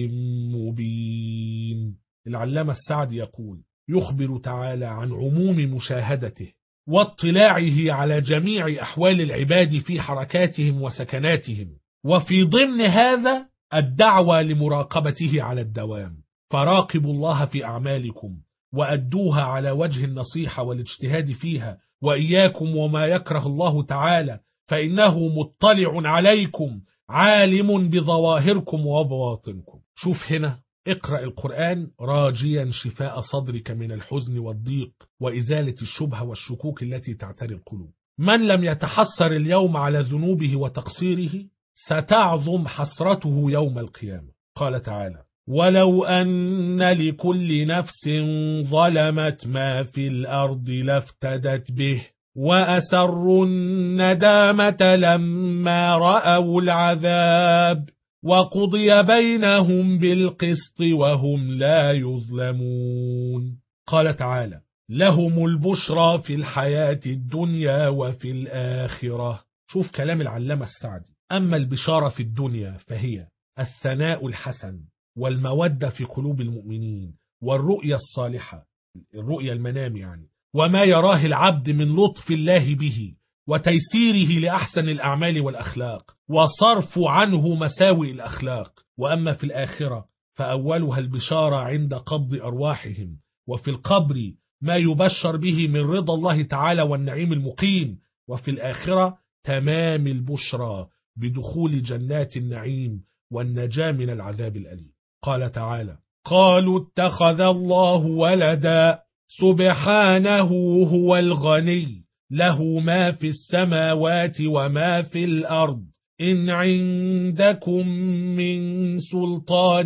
مبين. العلامة السعدي يقول يخبر تعالى عن عموم مشاهدته واطلاعه على جميع أحوال العباد في حركاتهم وسكناتهم، وفي ضمن هذا الدعوة لمراقبته على الدوام. فراقبوا الله في أعمالكم وأدوها على وجه النصيحة والاجتهاد فيها، وإياكم وما يكره الله تعالى فإنه مطلع عليكم عالم بظواهركم وبواطنكم. شوف هنا اقرأ القرآن راجيا شفاء صدرك من الحزن والضيق وإزالة الشبهة والشكوك التي تعتري القلوب. من لم يتحسر اليوم على ذنوبه وتقصيره ستعظم حسرته يوم القيامة. قال تعالى ولو أن لكل نفس ظلمت ما في الأرض لافتدت به وأسروا الندامة لما رأوا العذاب وقضي بينهم بالقسط وهم لا يظلمون. قال تعالى لهم البشرى في الحياة الدنيا وفي الآخرة. شوف كلام العلامة السعدي أما البشارة في الدنيا فهي الثناء الحسن والمودة في قلوب المؤمنين والرؤية الصالحة، الرؤية المنام يعني، وما يراه العبد من لطف الله به وتيسيره لأحسن الأعمال والأخلاق وصرف عنه مساوئ الأخلاق. وأما في الآخرة فأولها البشارة عند قبض أرواحهم، وفي القبر ما يبشر به من رضا الله تعالى والنعيم المقيم، وفي الآخرة تمام البشرى بدخول جنات النعيم والنجاة من العذاب الأليم. قال تعالى قالوا اتخذ الله ولدا سبحانه هو الغني له ما في السماوات وما في الأرض إن عندكم من سلطان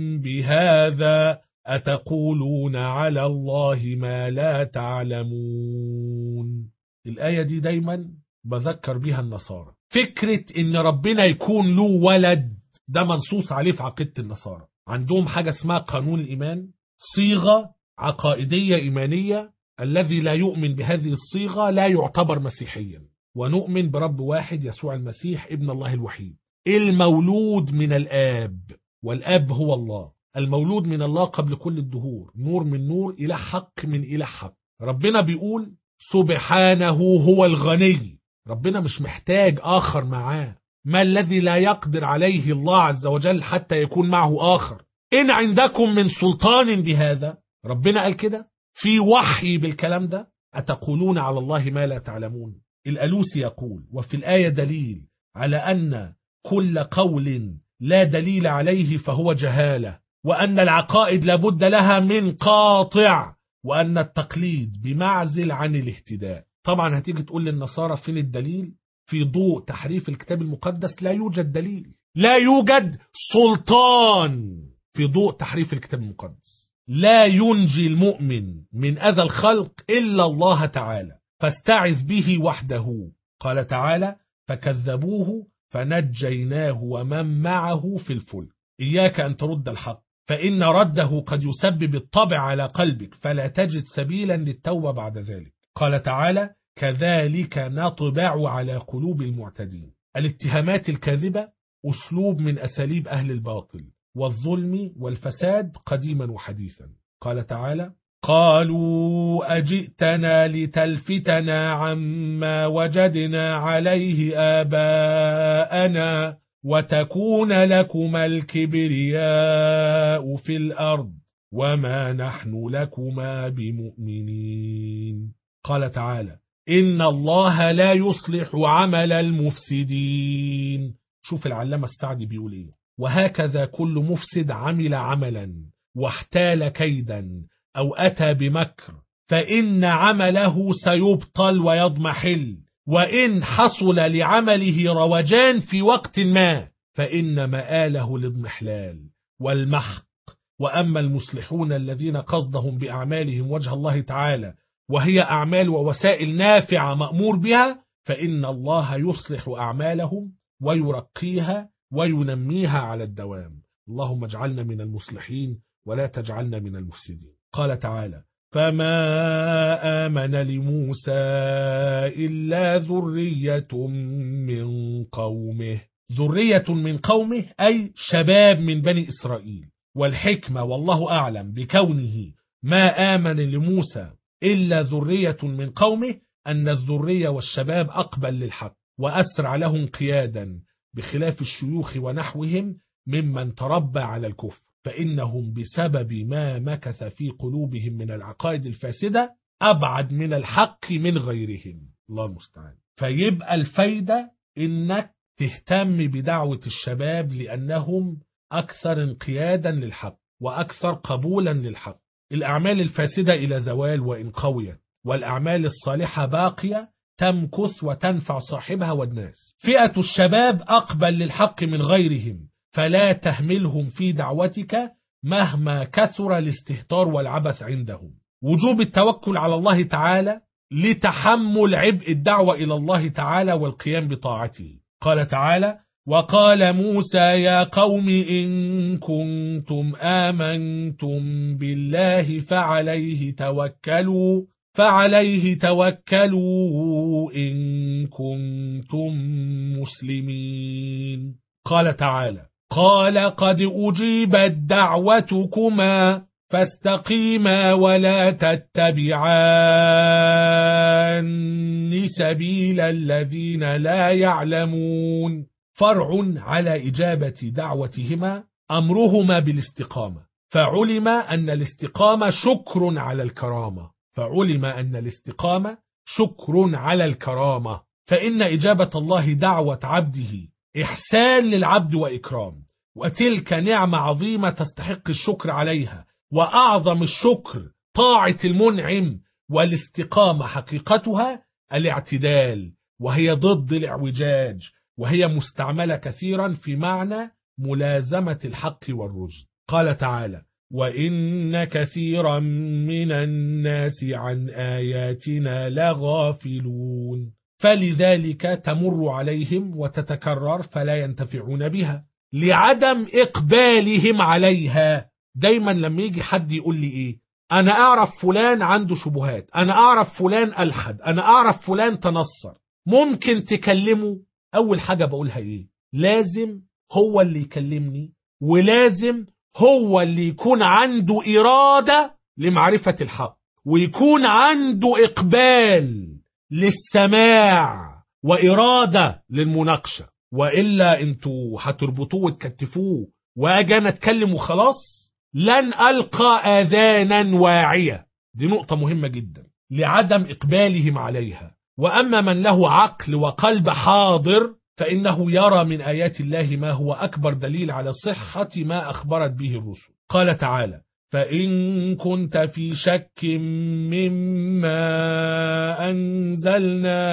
بهذا أتقولون على الله ما لا تعلمون. الآية دي دايما بذكر بها النصارى. فكرة إن ربنا يكون له ولد ده منصوص عليه في عقيدة النصارى. عندهم حاجة اسمها قانون الإيمان، صيغة عقائدية إيمانية، الذي لا يؤمن بهذه الصيغة لا يعتبر مسيحيا. ونؤمن برب واحد يسوع المسيح ابن الله الوحيد المولود من الآب، والآب هو الله، المولود من الله قبل كل الدهور، نور من نور، إله حق من إله حق. ربنا بيقول سبحانه هو الغني، ربنا مش محتاج آخر معاه. ما الذي لا يقدر عليه الله عز وجل حتى يكون معه آخر؟ إن عندكم من سلطان بهذا، ربنا قال كده في وحي بالكلام ده، أتقولون على الله ما لا تعلمون. الألوسي يقول وفي الآية دليل على أن كل قول لا دليل عليه فهو جهالة، وأن العقائد لابد لها من قاطع، وأن التقليد بمعزل عن الاهتداء. طبعا هتيجي تقول للنصارى فين الدليل؟ في ضوء تحريف الكتاب المقدس لا يوجد دليل، لا يوجد سلطان في ضوء تحريف الكتاب المقدس. لا ينجي المؤمن من أذى الخلق إلا الله تعالى، فاستعذ به وحده. قال تعالى فكذبوه فنجيناه ومن معه في الفلك. إياك أن ترد الحق، فإن رده قد يسبب الطبع على قلبك فلا تجد سبيلا للتوبة بعد ذلك. قال تعالى: كذلك نطبع على قلوب المعتدين. الاتهامات الكاذبة أسلوب من أساليب أهل الباطل والظلم والفساد قديما وحديثا. قال تعالى: قالوا أجئتنا لتلفتنا عما وجدنا عليه آباءنا وتكون لكما الكبرياء في الأرض وما نحن لكما بمؤمنين. قال تعالى: إن الله لا يصلح عمل المفسدين. شوف العلامة السعدي بيقول إيه: وهكذا كل مفسد عمل عملا واحتال كيدا أو أتى بمكر فإن عمله سيبطل ويضمحل، وإن حصل لعمله روجان في وقت ما فإن مآله الاضمحلال والمحق. وأما المصلحون الذين قصدهم بأعمالهم وجه الله تعالى وهي أعمال ووسائل نافعة مأمور بها فإن الله يصلح أعمالهم ويرقيها وينميها على الدوام. اللهم اجعلنا من المصلحين ولا تجعلنا من المفسدين. قال تعالى: فما آمن لموسى إلا ذرية من قومه. ذرية من قومه أي شباب من بني إسرائيل. والحكمة والله أعلم بكونه ما آمن لموسى إلا ذرية من قومه أن الذرية والشباب أقبل للحق وأسرع لهم قيادا بخلاف الشيوخ ونحوهم ممن تربى على الكفر، فإنهم بسبب ما مكث في قلوبهم من العقائد الفاسدة أبعد من الحق من غيرهم. الله المستعان. فيبقى الفايدة إنك تهتم بدعوة الشباب لأنهم أكثر انقيادا للحق وأكثر قبولا للحق. الأعمال الفاسدة إلى زوال وإن قويت، والأعمال الصالحة باقية تمكث وتنفع صاحبها والناس. فئة الشباب أقبل للحق من غيرهم، فلا تهملهم في دعوتك مهما كثر الاستهتار والعبث عندهم. وجوب التوكل على الله تعالى لتحمل عبء الدعوة إلى الله تعالى والقيام بطاعته. قال تعالى: وقال موسى يا قوم إن كنتم آمنتم بالله فعليه توكلوا إن كنتم مسلمين. قال تعالى: قال قد أجيبت دعوتكما فاستقيما ولا تتبعان سبيل الذين لا يعلمون. فرع على إجابة دعوتهما أمرهما بالاستقامة، فعلم أن الاستقامة شكر على الكرامة، فإن إجابة الله دعوة عبده إحسان للعبد وإكرام، وتلك نعمة عظيمة تستحق الشكر عليها، وأعظم الشكر طاعة المنعم. والاستقامة حقيقتها الاعتدال، وهي ضد الاعوجاج، وهي مستعملة كثيرا في معنى ملازمة الحق والرشد. قال تعالى: وإن كثيرا من الناس عن آياتنا لغافلون. فلذلك تمر عليهم وتتكرر فلا ينتفعون بها لعدم إقبالهم عليها. دايما لما يجي حد يقول لي إيه، أنا أعرف فلان عنده شبهات، أنا أعرف فلان ألحد، أنا أعرف فلان تنصر، ممكن تكلمه؟ أول حاجة بقولها إيه؟ لازم هو اللي يكلمني، ولازم هو اللي يكون عنده إرادة لمعرفة الحق، ويكون عنده إقبال للسماع وإرادة للمناقشة. وإلا انتوا هتربطوه وتكتفوه وأجي أنا أتكلم وخلاص، لن ألقى آذانا واعية. دي نقطة مهمة جدا لعدم إقبالهم عليها. وأما من له عقل وقلب حاضر فإنه يرى من آيات الله ما هو أكبر دليل على صحة ما أخبرت به الرسل. قال تعالى: فإن كنت في شك مما أنزلنا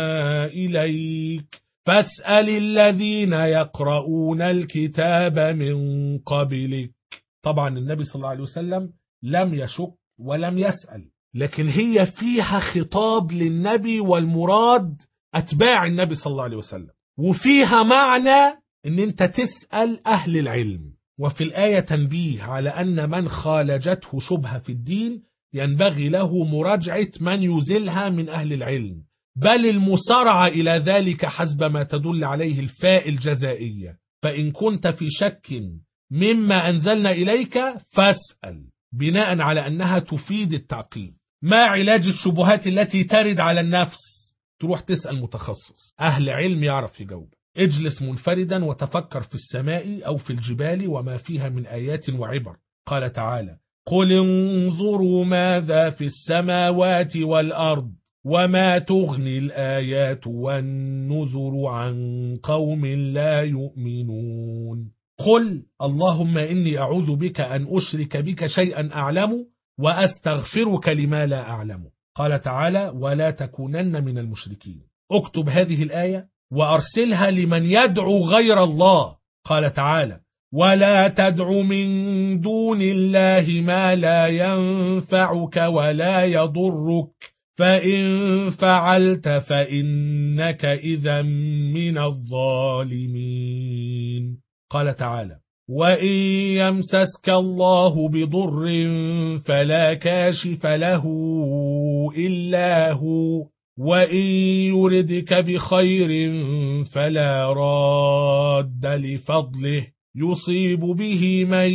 إليك فاسأل الذين يقرؤون الكتاب من قبلك. طبعا النبي صلى الله عليه وسلم لم يشك ولم يسأل، لكن هي فيها خطاب للنبي والمراد أتباع النبي صلى الله عليه وسلم، وفيها معنى ان انت تسأل اهل العلم. وفي الآية تنبيه على أن من خالجته شبهة في الدين ينبغي له مراجعة من يزلها من أهل العلم، بل المسارعة إلى ذلك حسب ما تدل عليه الفاء الجزائية. فإن كنت في شك مما أنزلنا إليك فاسأل، بناء على أنها تفيد التعقيب. ما علاج الشبهات التي ترد على النفس؟ تروح تسأل متخصص أهل علم يعرف يجاوب. اجلس منفردا وتفكر في السماء أو في الجبال وما فيها من آيات وعبر. قال تعالى: قل انظروا ماذا في السماوات والأرض وما تغني الآيات والنذر عن قوم لا يؤمنون. قل اللهم إني أعوذ بك أن أشرك بك شيئا أعلم وأستغفرك لما لا أعلم. قال تعالى: ولا تكونن من المشركين. اكتب هذه الآية وأرسلها لمن يدعو غير الله. قال تعالى: ولا تدع من دون الله ما لا ينفعك ولا يضرك فإن فعلت فإنك إذا من الظالمين. قال تعالى: وإن يمسسك الله بضر فلا كاشف له إلا هو وإن يردك بخير فلا راد لفضله يصيب به من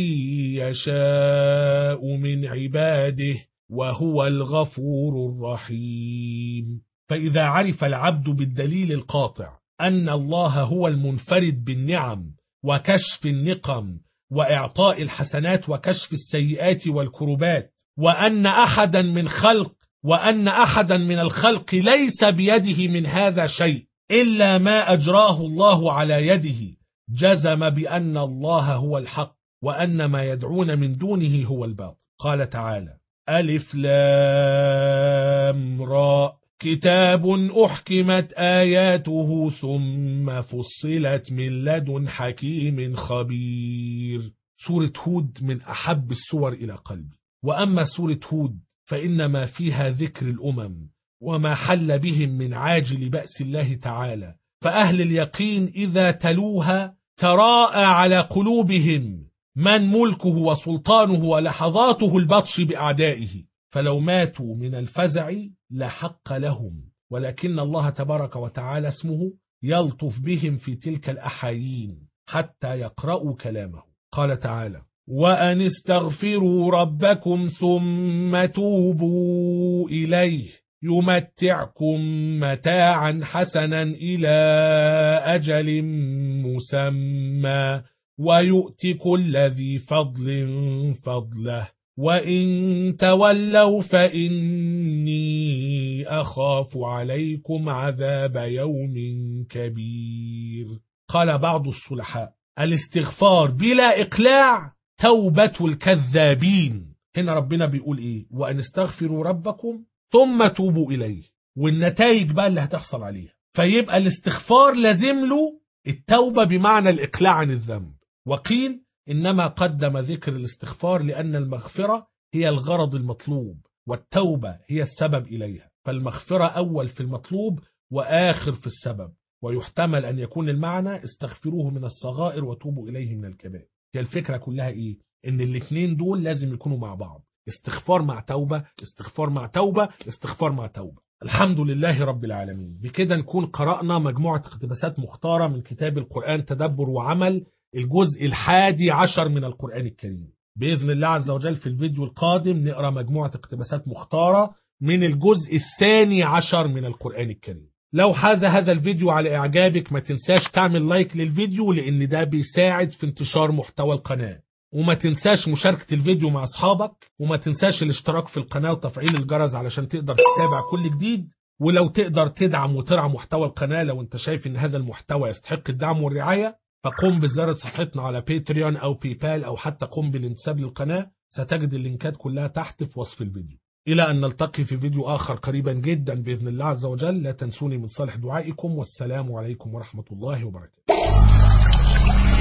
يشاء من عباده وهو الغفور الرحيم. فإذا عرف العبد بالدليل القاطع أن الله هو المنفرد بالنعم وكشف النقم وإعطاء الحسنات وكشف السيئات والكربات، وأن أحدا من الخلق ليس بيده من هذا شيء إلا ما أجراه الله على يده، جزم بأن الله هو الحق وأن ما يدعون من دونه هو الباطل. قال تعالى: ألف لام را كتاب أحكمت آياته ثم فصلت من لدن حكيم خبير. سورة هود من أحب السور إلى قلبي. وأما سورة هود فإنما فيها ذكر الأمم وما حل بهم من عاجل بأس الله تعالى، فأهل اليقين إذا تلوها تراءى على قلوبهم من ملكه وسلطانه ولحظاته البطش بأعدائه، فلو ماتوا من الفزع لحق لهم، ولكن الله تبارك وتعالى اسمه يلطف بهم في تلك الأحايين حتى يقرأوا كلامه. قال تعالى: وأن استغفروا ربكم ثم توبوا إليه يمتعكم متاعا حسنا إلى أجل مسمى ويؤتي كل ذي فضل فضله وإن تولوا فإني أخاف عليكم عذاب يوم كبير. قال بعض الصلحاء: الاستغفار بلا إقلاع توبة الكذابين. هنا ربنا بيقول إيه؟ وأن استغفروا ربكم ثم توبوا إليه، والنتائج بقى اللي هتحصل عليها. فيبقى الاستغفار لازم له التوبة بمعنى الإقلاع عن الذنب. وقيل إنما قدم ذكر الاستغفار لأن المغفرة هي الغرض المطلوب والتوبة هي السبب إليها، فالمغفرة أول في المطلوب وآخر في السبب، ويحتمل أن يكون المعنى استغفروه من الصغائر وتوبوا إليه من الكبائر. هي الفكرة كلها إيه؟ إن الاثنين دول لازم يكونوا مع بعض، استغفار مع توبة، استغفار مع توبة، استغفار مع توبة. الحمد لله رب العالمين. بكده نكون قرأنا مجموعة اقتباسات مختارة من كتاب القرآن تدبر وعمل، الجزء 11 من القرآن الكريم. بإذن الله عز وجل في الفيديو القادم نقرأ مجموعة اقتباسات مختارة من الجزء 12 من القرآن الكريم. لو حاز هذا الفيديو على إعجابك ما تنساش تعمل لايك للفيديو لأن ده بيساعد في انتشار محتوى القناة، وما تنساش مشاركة الفيديو مع أصحابك، وما تنساش الاشتراك في القناة وتفعيل الجرس علشان تقدر تتابع كل جديد. ولو تقدر تدعم وترعى محتوى القناة لو انت شايف ان هذا المحتوى يستحق الدعم والرعاية، فقم بزيارة صفحتنا على باتريون أو بيبال أو حتى قم بالانتساب للقناة، ستجد اللينكات كلها تحت في وصف الفيديو. إلى أن نلتقي في فيديو آخر قريبا جدا بإذن الله عز وجل، لا تنسوني من صالح دعائكم، والسلام عليكم ورحمة الله وبركاته.